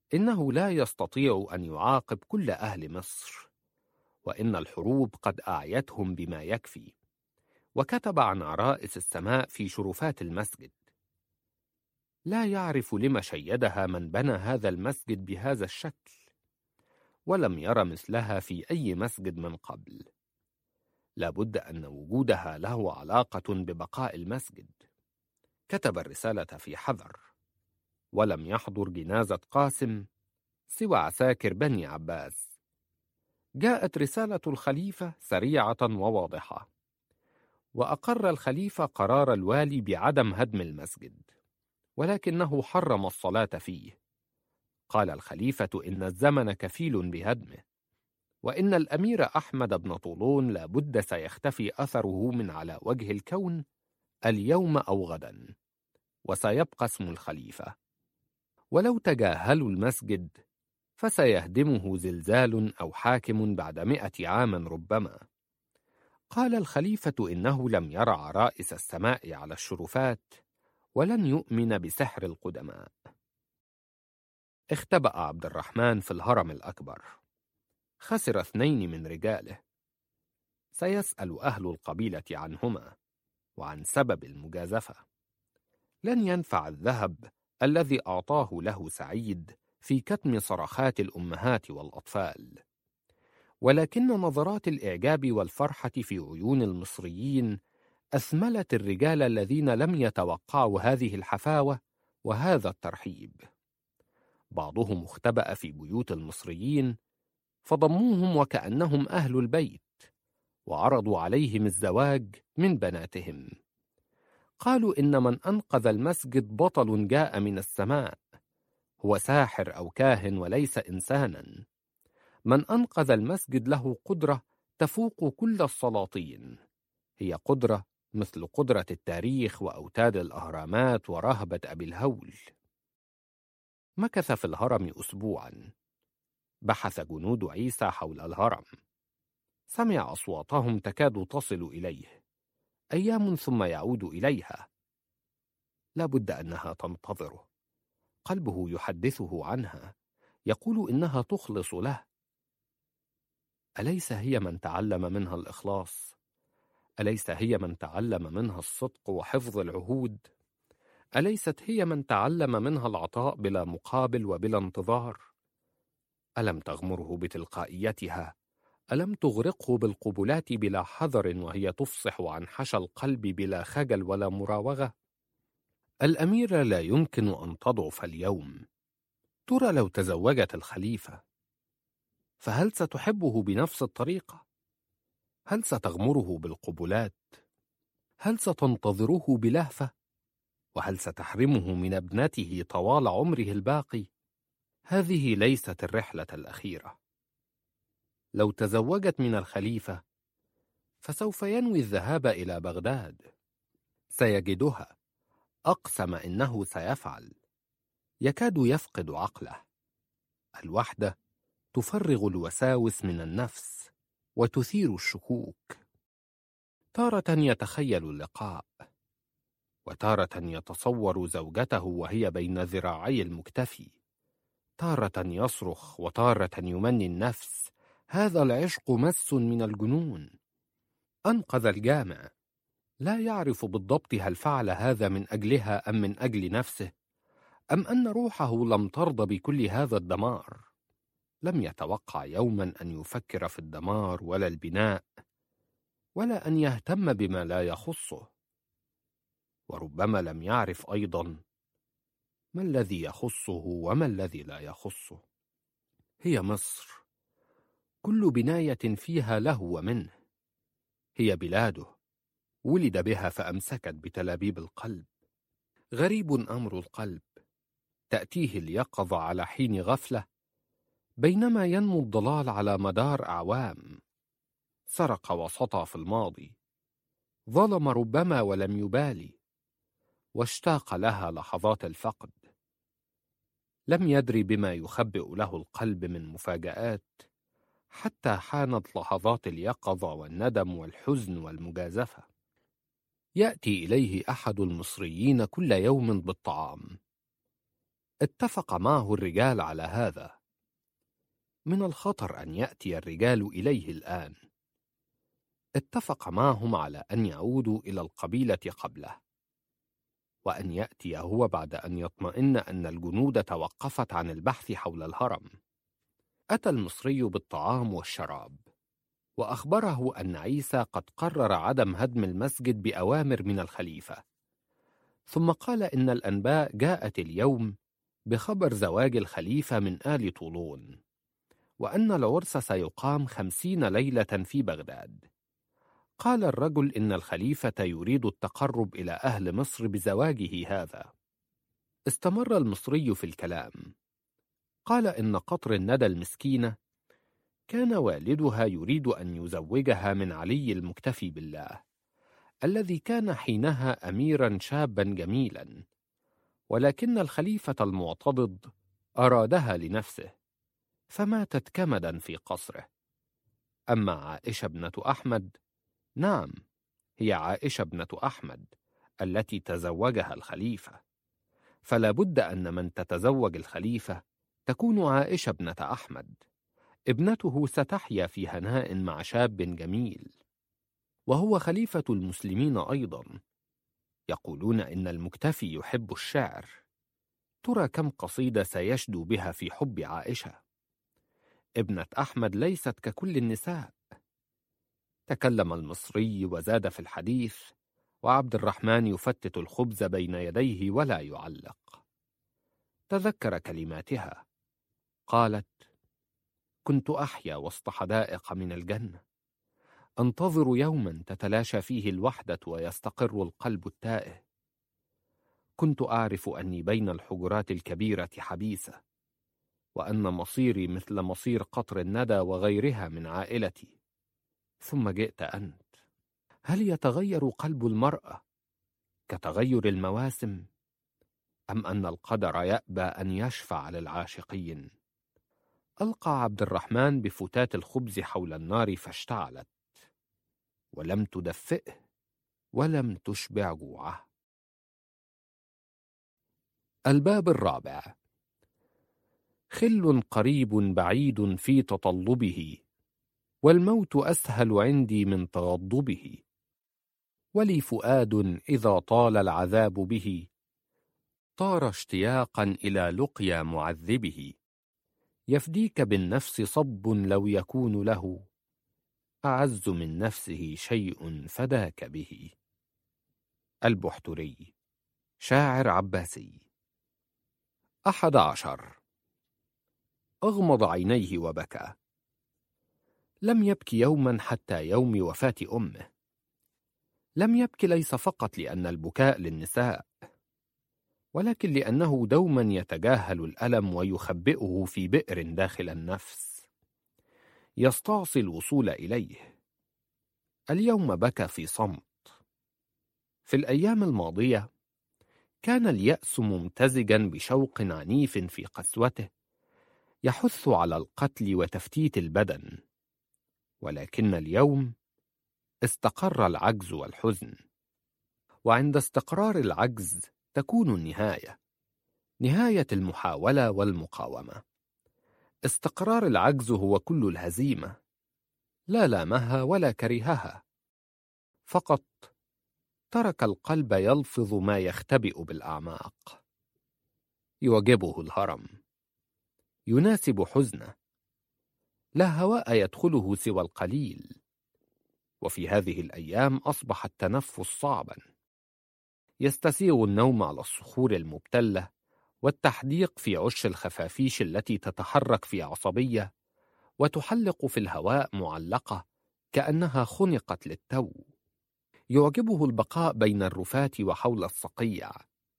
A: إنه لا يستطيع أن يعاقب كل أهل مصر، وإن الحروب قد أعيتهم بما يكفي. وكتب عن عرائس السماء في شرفات المسجد: لا يعرف لم شيدها من بنى هذا المسجد بهذا الشكل، ولم ير مثلها في أي مسجد من قبل. لا بد أن وجودها له علاقة ببقاء المسجد. كتب الرسالة في حذر، ولم يحضر جنازة قاسم سوى عساكر بني عباس. جاءت رسالة الخليفة سريعة وواضحة، وأقر الخليفة قرار الوالي بعدم هدم المسجد، ولكنه حرم الصلاة فيه. قال الخليفة إن الزمن كفيل بهدمه، وإن الأمير أحمد بن طولون لا بد سيختفي أثره من على وجه الكون اليوم أو غدا، وسيبقى اسم الخليفة. ولو تجاهلوا المسجد فسيهدمه زلزال أو حاكم بعد مئة عام ربما. قال الخليفة إنه لم يرى عرائس السماء على الشرفات، ولن يؤمن بسحر القدماء. اختبأ عبد الرحمن في الهرم الأكبر. خسر اثنين من رجاله. سيسأل أهل القبيلة عنهما وعن سبب المجازفة. لن ينفع الذهب الذي أعطاه له سعيد في كتم صرخات الأمهات والأطفال، ولكن نظرات الإعجاب والفرحة في عيون المصريين أثملت الرجال الذين لم يتوقعوا هذه الحفاوة وهذا الترحيب. بعضهم اختبأ في بيوت المصريين، فضموهم وكأنهم أهل البيت، وعرضوا عليهم الزواج من بناتهم. قالوا إن من أنقذ المسجد بطل جاء من السماء، هو ساحر أو كاهن وليس إنسانا. من أنقذ المسجد له قدرة تفوق كل السلاطين، هي قدرة مثل قدرة التاريخ وأوتاد الأهرامات ورهبة أبي الهول. مكث في الهرم أسبوعا. بحث جنود عيسى حول الهرم. سمع أصواتهم تكاد تصل إليه. أيام ثم يعود إليها. لا بد أنها تنتظره. قلبه يحدثه عنها، يقول إنها تخلص له. أليس هي من تعلم منها الإخلاص؟ أليس هي من تعلم منها الصدق وحفظ العهود؟ أليست هي من تعلم منها العطاء بلا مقابل وبلا انتظار؟ ألم تغمره بتلقائيتها؟ ألم تغرقه بالقبلات بلا حذر وهي تفصح عن حشى القلب بلا خجل ولا مراوغة؟ الأميرة لا يمكن أن تضعف اليوم. ترى لو تزوجت الخليفة، فهل ستحبه بنفس الطريقة؟ هل ستغمره بالقبلات؟ هل ستنتظره بلهفة؟ وهل ستحرمه من ابنته طوال عمره الباقي؟ هذه ليست الرحلة الأخيرة. لو تزوجت من الخليفة، فسوف ينوي الذهاب إلى بغداد. سيجدها. أقسم إنه سيفعل. يكاد يفقد عقله. الوحدة تفرغ الوساوس من النفس وتثير الشكوك. تارة يتخيل اللقاء، وتارة يتصور زوجته وهي بين ذراعي المكتفي. تارة يصرخ وتارة يمني النفس: هذا العشق مس من الجنون. أنقذ الجامع. لا يعرف بالضبط هل فعل هذا من أجلها أم من أجل نفسه، أم أن روحه لم ترضى بكل هذا الدمار. لم يتوقع يوما أن يفكر في الدمار ولا البناء، ولا أن يهتم بما لا يخصه. وربما لم يعرف أيضا ما الذي يخصه وما الذي لا يخصه. هي مصر، كل بناية فيها له ومنه. هي بلاده، ولد بها فأمسكت بتلابيب القلب. غريب أمر القلب، تأتيه اليقظة على حين غفلة، بينما ينمو الضلال على مدار أعوام. سرق وسطى في الماضي، ظلم ربما ولم يبالي، واشتاق لها لحظات الفقد. لم يدري بما يخبئ له القلب من مفاجآت، حتى حانت لحظات اليقظة والندم والحزن والمجازفة. يأتي إليه أحد المصريين كل يوم بالطعام. اتفق معه الرجال على هذا. من الخطر أن يأتي الرجال إليه الآن. اتفق معهم على أن يعودوا إلى القبيلة قبله، وأن يأتي هو بعد أن يطمئن أن الجنود توقفت عن البحث حول الهرم. أتى المصري بالطعام والشراب، وأخبره أن عيسى قد قرر عدم هدم المسجد بأوامر من الخليفة. ثم قال إن الأنباء جاءت اليوم بخبر زواج الخليفة من آل طولون، وأن العرس سيقام خمسين ليلة في بغداد. قال الرجل إن الخليفة يريد التقرب إلى أهل مصر بزواجه هذا. استمر المصري في الكلام. قال إن قطر الندى المسكينة كان والدها يريد أن يزوجها من علي المكتفي بالله، الذي كان حينها أميرا شابا جميلا، ولكن الخليفة المعتضد أرادها لنفسه، فماتت كمدا في قصره. أما عائشة ابنة أحمد، نعم، هي عائشة ابنة أحمد التي تزوجها الخليفة، فلا بد أن من تتزوج الخليفة تكون عائشة ابنة أحمد. ابنته ستحيا في هناء مع شاب جميل، وهو خليفة المسلمين أيضا. يقولون إن المكتفي يحب الشعر، ترى كم قصيدة سيشدو بها في حب عائشة. ابنة أحمد ليست ككل النساء. تكلم المصري وزاد في الحديث، وعبد الرحمن يفتت الخبز بين يديه ولا يعلق. تذكر كلماتها. قالت: كنت أحيا وسط حدائق من الجنة، أنتظر يوما تتلاشى فيه الوحدة ويستقر القلب التائه. كنت أعرف أني بين الحجرات الكبيرة حبيسة، وأن مصيري مثل مصير قطر الندى وغيرها من عائلتي. ثم جئت أنت. هل يتغير قلب المرأة كتغير المواسم، أم أن القدر يأبى أن يشفع للعاشقين؟ ألقى عبد الرحمن بفتات الخبز حول النار فاشتعلت، ولم تدفئه ولم تشبع جوعه. الباب الرابع. خل قريب بعيد في تطلبه، والموت أسهل عندي من تغضبه. ولي فؤاد إذا طال العذاب به، طار اشتياقا إلى لقيا معذبه. يفديك بالنفس صب لو يكون له، أعز من نفسه شيء فداك به. البحتري، شاعر عباسي. أحد عشر. أغمض عينيه وبكى. لم يبكي يوما حتى يوم وفاة أمه. لم يبكي ليس فقط لأن البكاء للنساء، ولكن لأنه دوما يتجاهل الألم ويخبئه في بئر داخل النفس، يستعصي الوصول إليه. اليوم بكى في صمت. في الأيام الماضية كان اليأس ممتزجا بشوق عنيف في قسوته، يحث على القتل وتفتيت البدن. ولكن اليوم استقر العجز والحزن، وعند استقرار العجز تكون النهاية، نهاية المحاولة والمقاومة. استقرار العجز هو كل الهزيمة، لا لامها ولا كرهها، فقط ترك القلب يلفظ ما يختبئ بالأعماق. يعجبه الهرم، يناسب حزنه، لا هواء يدخله سوى القليل. وفي هذه الأيام أصبح التنفس صعبا، يستسيغ النوم على الصخور المبتلة، والتحديق في عش الخفافيش التي تتحرك في عصبية وتحلق في الهواء معلقة كأنها خنقت للتو. يعجبه البقاء بين الرفات وحول الصقيع.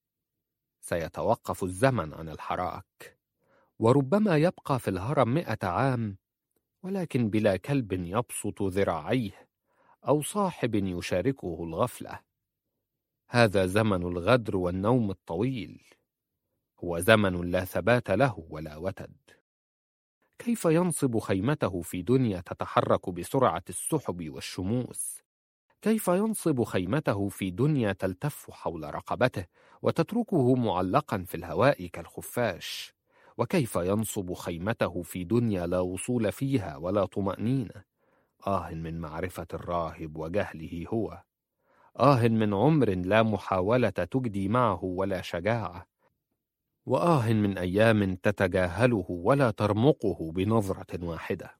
A: سيتوقف الزمن عن الحراك، وربما يبقى في الهرم مئة عام، ولكن بلا كلب يبسط ذراعيه أو صاحب يشاركه الغفلة. هذا زمن الغدر والنوم الطويل، هو زمن لا ثبات له ولا وتد. كيف ينصب خيمته في دنيا تتحرك بسرعة السحب والشموس، كيف ينصب خيمته في دنيا تلتف حول رقبته وتتركه معلقا في الهواء كالخفاش؟ وكيف ينصب خيمته في دنيا لا وصول فيها ولا طمأنينة؟ آه من معرفة الراهب وجهله هو، آه من عمر لا محاولة تجدي معه ولا شجاعة، وآه من أيام تتجاهله ولا ترمقه بنظرة واحدة.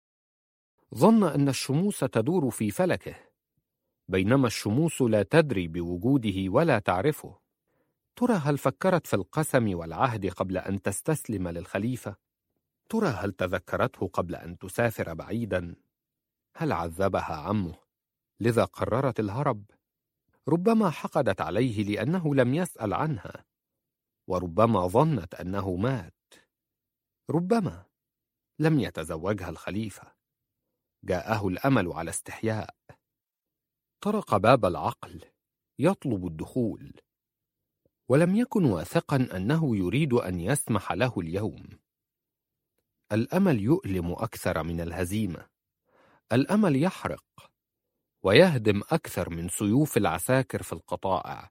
A: ظن أن الشموس تدور في فلكه، بينما الشموس لا تدري بوجوده ولا تعرفه. ترى هل فكرت في القسم والعهد قبل أن تستسلم للخليفة؟ ترى هل تذكرته قبل أن تسافر بعيدا؟ هل عذبها عمه لذا قررت الهرب؟ ربما حقدت عليه لأنه لم يسأل عنها، وربما ظنت أنه مات، ربما لم يتزوجها الخليفة. جاءه الأمل على استحياء، طرق باب العقل يطلب الدخول، ولم يكن واثقا أنه يريد أن يسمح له اليوم. الأمل يؤلم أكثر من الهزيمة، الأمل يحرق ويهدم أكثر من سيوف العساكر في القطائع.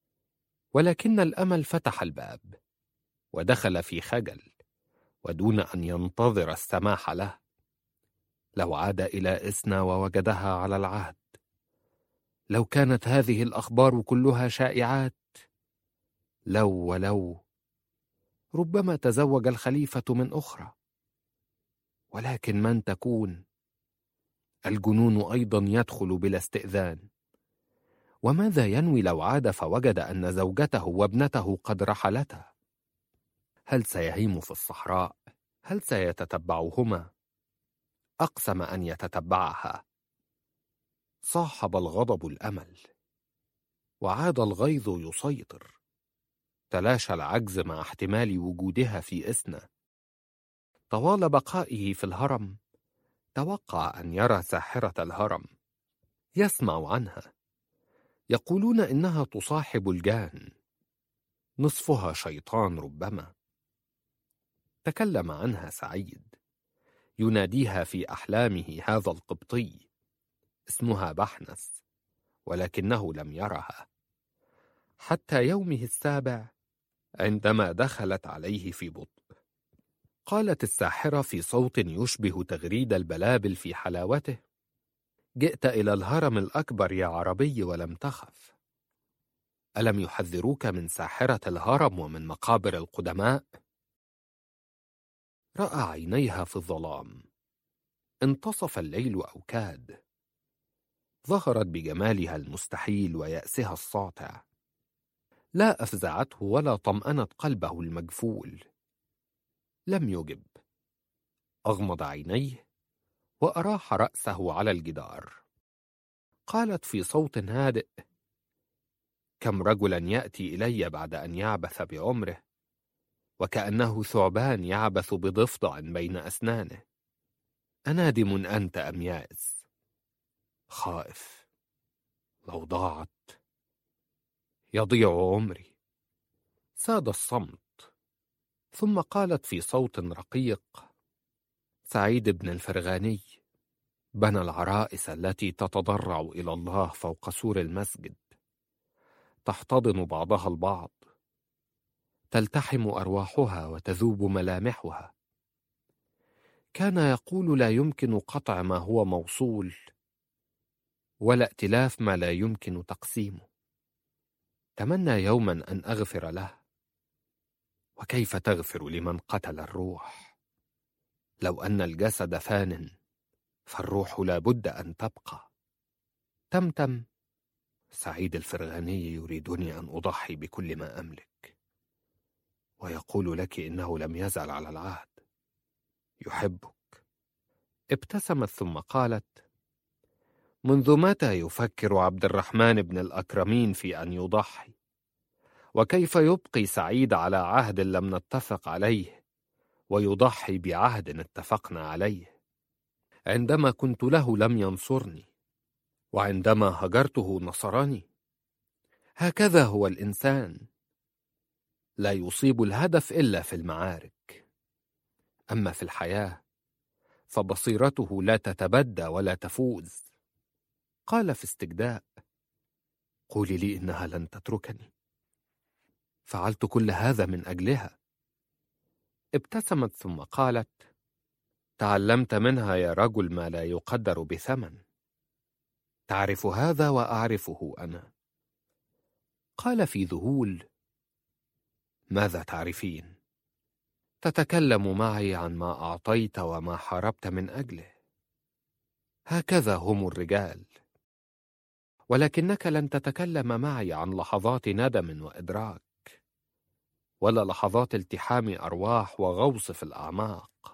A: ولكن الأمل فتح الباب ودخل في خجل ودون أن ينتظر السماح له. لو عاد إلى إسنا ووجدها على العهد، لو كانت هذه الأخبار كلها شائعات، لو ولو ربما تزوج الخليفة من أخرى. ولكن من تكون؟ الجنون أيضا يدخل بلا استئذان. وماذا ينوي لو عاد فوجد أن زوجته وابنته قد رحلتا؟ هل سيهيم في الصحراء؟ هل سيتتبعهما؟ أقسم أن يتتبعها. صاحب الغضب الأمل، وعاد الغيظ يسيطر. تلاشى العجز مع احتمال وجودها في إسنا. طوال بقائه في الهرم توقع أن يرى ساحرة الهرم، يسمع عنها. يقولون إنها تصاحب الجان، نصفها شيطان ربما. تكلم عنها سعيد، يناديها في أحلامه هذا القبطي، اسمها بحنس، ولكنه لم يرها حتى يومه السابع عندما دخلت عليه في بطء. قالت الساحرة في صوت يشبه تغريد البلابل في حلاوته: جئت إلى الهرم الأكبر يا عربي ولم تخف. ألم يحذروك من ساحرة الهرم ومن مقابر القدماء؟ رأى عينيها في الظلام. انتصف الليل أو كاد. ظهرت بجمالها المستحيل ويأسها الساطع. لا أفزعته ولا طمأنت قلبه المجفول. لم يجب. أغمض عينيه وأراح رأسه على الجدار. قالت في صوت هادئ: كم رجلا يأتي إلي بعد أن يعبث بعمره، وكأنه ثعبان يعبث بضفدع بين أسنانه. أنادم أنت أم يائس؟ خائف لو ضاعت يضيع عمري. ساد الصمت، ثم قالت في صوت رقيق: سعيد بن الفرغاني بنى العرائس التي تتضرع إلى الله فوق سور المسجد، تحتضن بعضها البعض، تلتحم أرواحها وتذوب ملامحها. كان يقول: لا يمكن قطع ما هو موصول، ولا ائتلاف ما لا يمكن تقسيمه. تمنى يوما أن أغفر له. وكيف تغفر لمن قتل الروح؟ لو أن الجسد فان فالروح لا بد أن تبقى. تمتم: سعيد الفرغاني يريدني أن أضحي بكل ما أملك، ويقول لك إنه لم يزل على العهد، يحبك. ابتسمت ثم قالت: منذ متى يفكر عبد الرحمن بن الأكرمين في أن يضحي؟ وكيف يبقي سعيد على عهد لم نتفق عليه ويضحي بعهد اتفقنا عليه؟ عندما كنت له لم ينصرني، وعندما هجرته نصرني. هكذا هو الإنسان، لا يصيب الهدف إلا في المعارك. أما في الحياة فبصيرته لا تتبدى ولا تفوز. قال في استجداء: قولي لي إنها لن تتركني، فعلت كل هذا من أجلها. ابتسمت ثم قالت: تعلمت منها يا رجل ما لا يقدر بثمن، تعرف هذا وأعرفه أنا. قال في ذهول: ماذا تعرفين؟ تتكلم معي عن ما أعطيت وما حاربت من أجله. هكذا هم الرجال، ولكنك لن تتكلم معي عن لحظات ندم وإدراك، ولا لحظات التحام أرواح وغوص في الأعماق.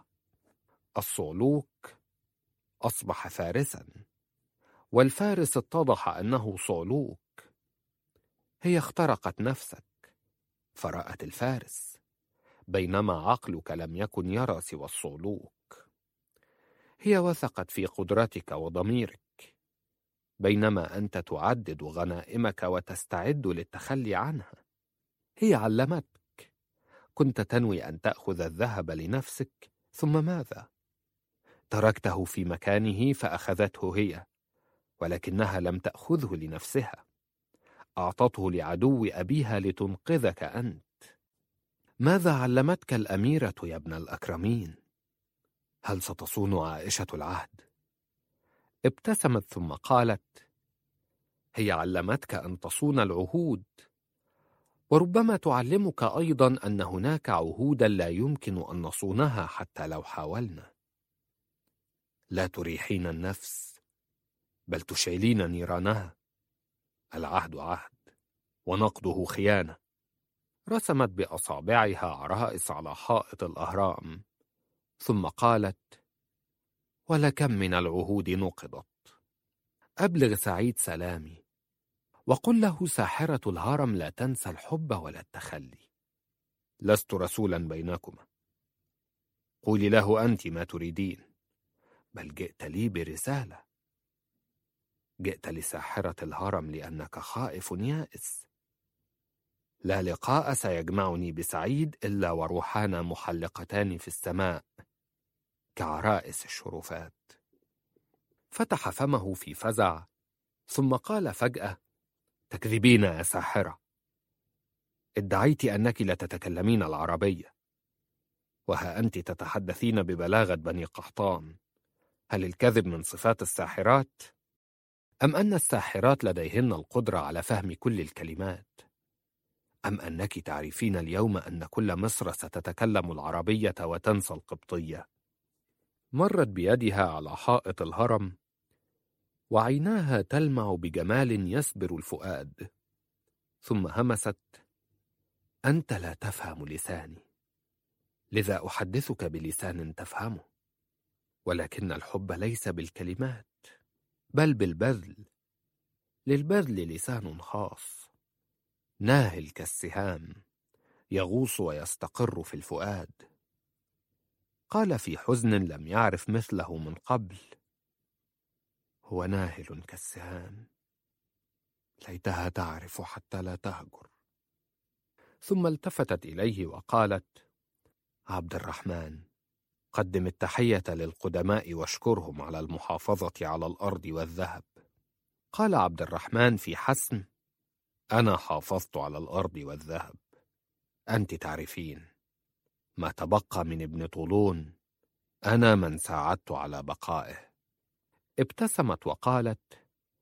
A: الصعلوك أصبح فارسا، والفارس اتضح أنه صعلوك. هي اخترقت نفسك فرأت الفارس، بينما عقلك لم يكن يرى سوى الصعلوك. هي وثقت في قدرتك وضميرك، بينما أنت تعدد غنائمك وتستعد للتخلي عنها. هي علمتك، كنت تنوي أن تأخذ الذهب لنفسك، ثم ماذا؟ تركته في مكانه فأخذته هي، ولكنها لم تأخذه لنفسها، أعطته لعدو أبيها لتنقذك أنت. ماذا علمتك الأميرة يا ابن الأكرمين؟ هل ستصون عائشة العهد؟ ابتسمت ثم قالت: هي علمتك أن تصون العهود، وربما تعلمك أيضا أن هناك عهودا لا يمكن أن نصونها حتى لو حاولنا. لا تريحين النفس، بل تشعلين نيرانها. العهد عهد، ونقضه خيانة. رسمت بأصابعها عرائس على حائط الأهرام، ثم قالت: ولكم من العهود نقضت. أبلغ سعيد سلامي، وقل له ساحرة الهرم لا تنسى الحب ولا التخلي. لست رسولا بينكما. قولي له أنت ما تريدين، بل جئت لي برسالة. جئت لساحرة الهرم لأنك خائف يائس. لا لقاء سيجمعني بسعيد إلا وروحانا محلقتان في السماء كعرائس الشرفات. فتح فمه في فزع، ثم قال فجأة: تكذبين يا ساحرة. ادعيت أنك لا تتكلمين العربية، وها أنت تتحدثين ببلاغة بني قحطان. هل الكذب من صفات الساحرات؟ أم أن الساحرات لديهن القدرة على فهم كل الكلمات؟ أم أنك تعرفين اليوم أن كل مصر ستتكلم العربية وتنسى القبطية؟ مرت بيدها على حائط الهرم، وعيناها تلمع بجمال يسبر الفؤاد، ثم همست: أنت لا تفهم لساني، لذا أحدثك بلسان تفهمه. ولكن الحب ليس بالكلمات، بل بالبذل. للبذل لسان خاص، ناهل كالسهام، يغوص ويستقر في الفؤاد. قال في حزن لم يعرف مثله من قبل: هو ناهل كالسهام، ليتها تعرف حتى لا تهجر. ثم التفتت إليه وقالت: عبد الرحمن، قدم التحية للقدماء واشكرهم على المحافظة على الأرض والذهب. قال عبد الرحمن في حسم: أنا حافظت على الأرض والذهب، أنت تعرفين. ما تبقى من ابن طولون أنا من ساعدت على بقائه. ابتسمت وقالت: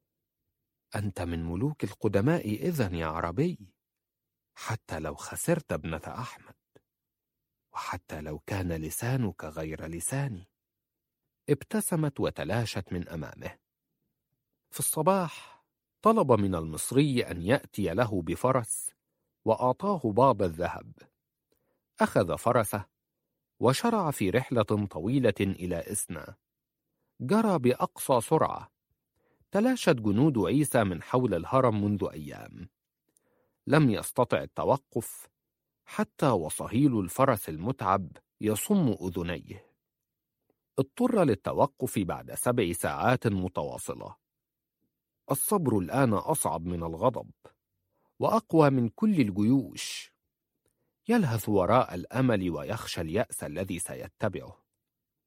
A: أنت من ملوك القدماء إذن يا عربي، حتى لو خسرت ابنة أحمد، وحتى لو كان لسانك غير لساني. ابتسمت وتلاشت من أمامه. في الصباح طلب من المصري أن يأتي له بفرس، وأعطاه بعض الذهب. أخذ فرسه وشرع في رحلة طويلة إلى إسنا. جرى بأقصى سرعة. تلاشت جنود عيسى من حول الهرم منذ أيام. لم يستطع التوقف حتى وصهيل الفرس المتعب يصم أذنيه. اضطر للتوقف بعد سبع ساعات متواصلة. الصبر الآن أصعب من الغضب، وأقوى من كل الجيوش. يلهث وراء الأمل ويخشى اليأس الذي سيتبعه.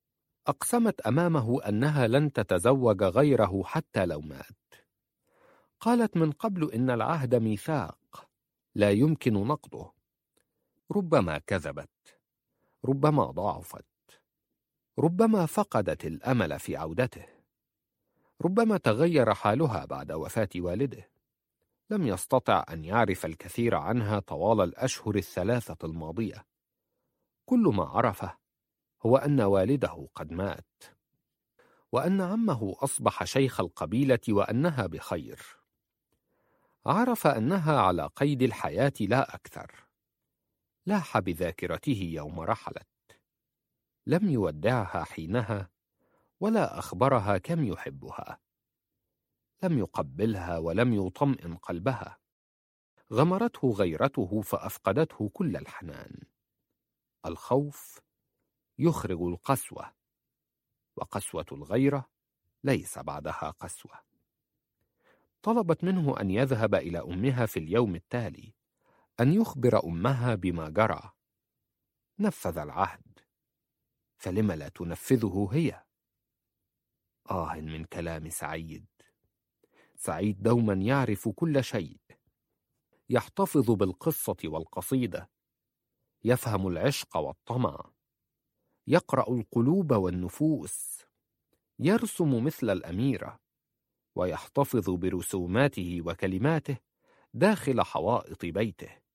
A: أقسمت أمامه أنها لن تتزوج غيره حتى لو مات. قالت من قبل إن العهد ميثاق لا يمكن نقضه. ربما كذبت، ربما ضعفت، ربما فقدت الأمل في عودته، ربما تغير حالها بعد وفاة والده. لم يستطع أن يعرف الكثير عنها طوال الأشهر الثلاثة الماضية. كل ما عرفه هو أن والده قد مات، وأن عمه أصبح شيخ القبيلة وأنها بخير. عرف أنها على قيد الحياة لا أكثر. لاح بذاكرته يوم رحلت. لم يودعها حينها ولا أخبرها كم يحبها. لم يقبلها ولم يطمئن قلبها. غمرته غيرته فأفقدته كل الحنان. الخوف يخرج القسوة، وقسوة الغيرة ليس بعدها قسوة. طلبت منه أن يذهب إلى أمها في اليوم التالي، أن يخبر أمها بما جرى. نفذ العهد، فلم لا تنفذه هي؟ آه من كلام سعيد. سعيد دوما يعرف كل شيء، يحتفظ بالقصة والقصيدة، يفهم العشق والطمع، يقرأ القلوب والنفوس، يرسم مثل الأميرة، ويحتفظ برسوماته وكلماته داخل حوائط بيته.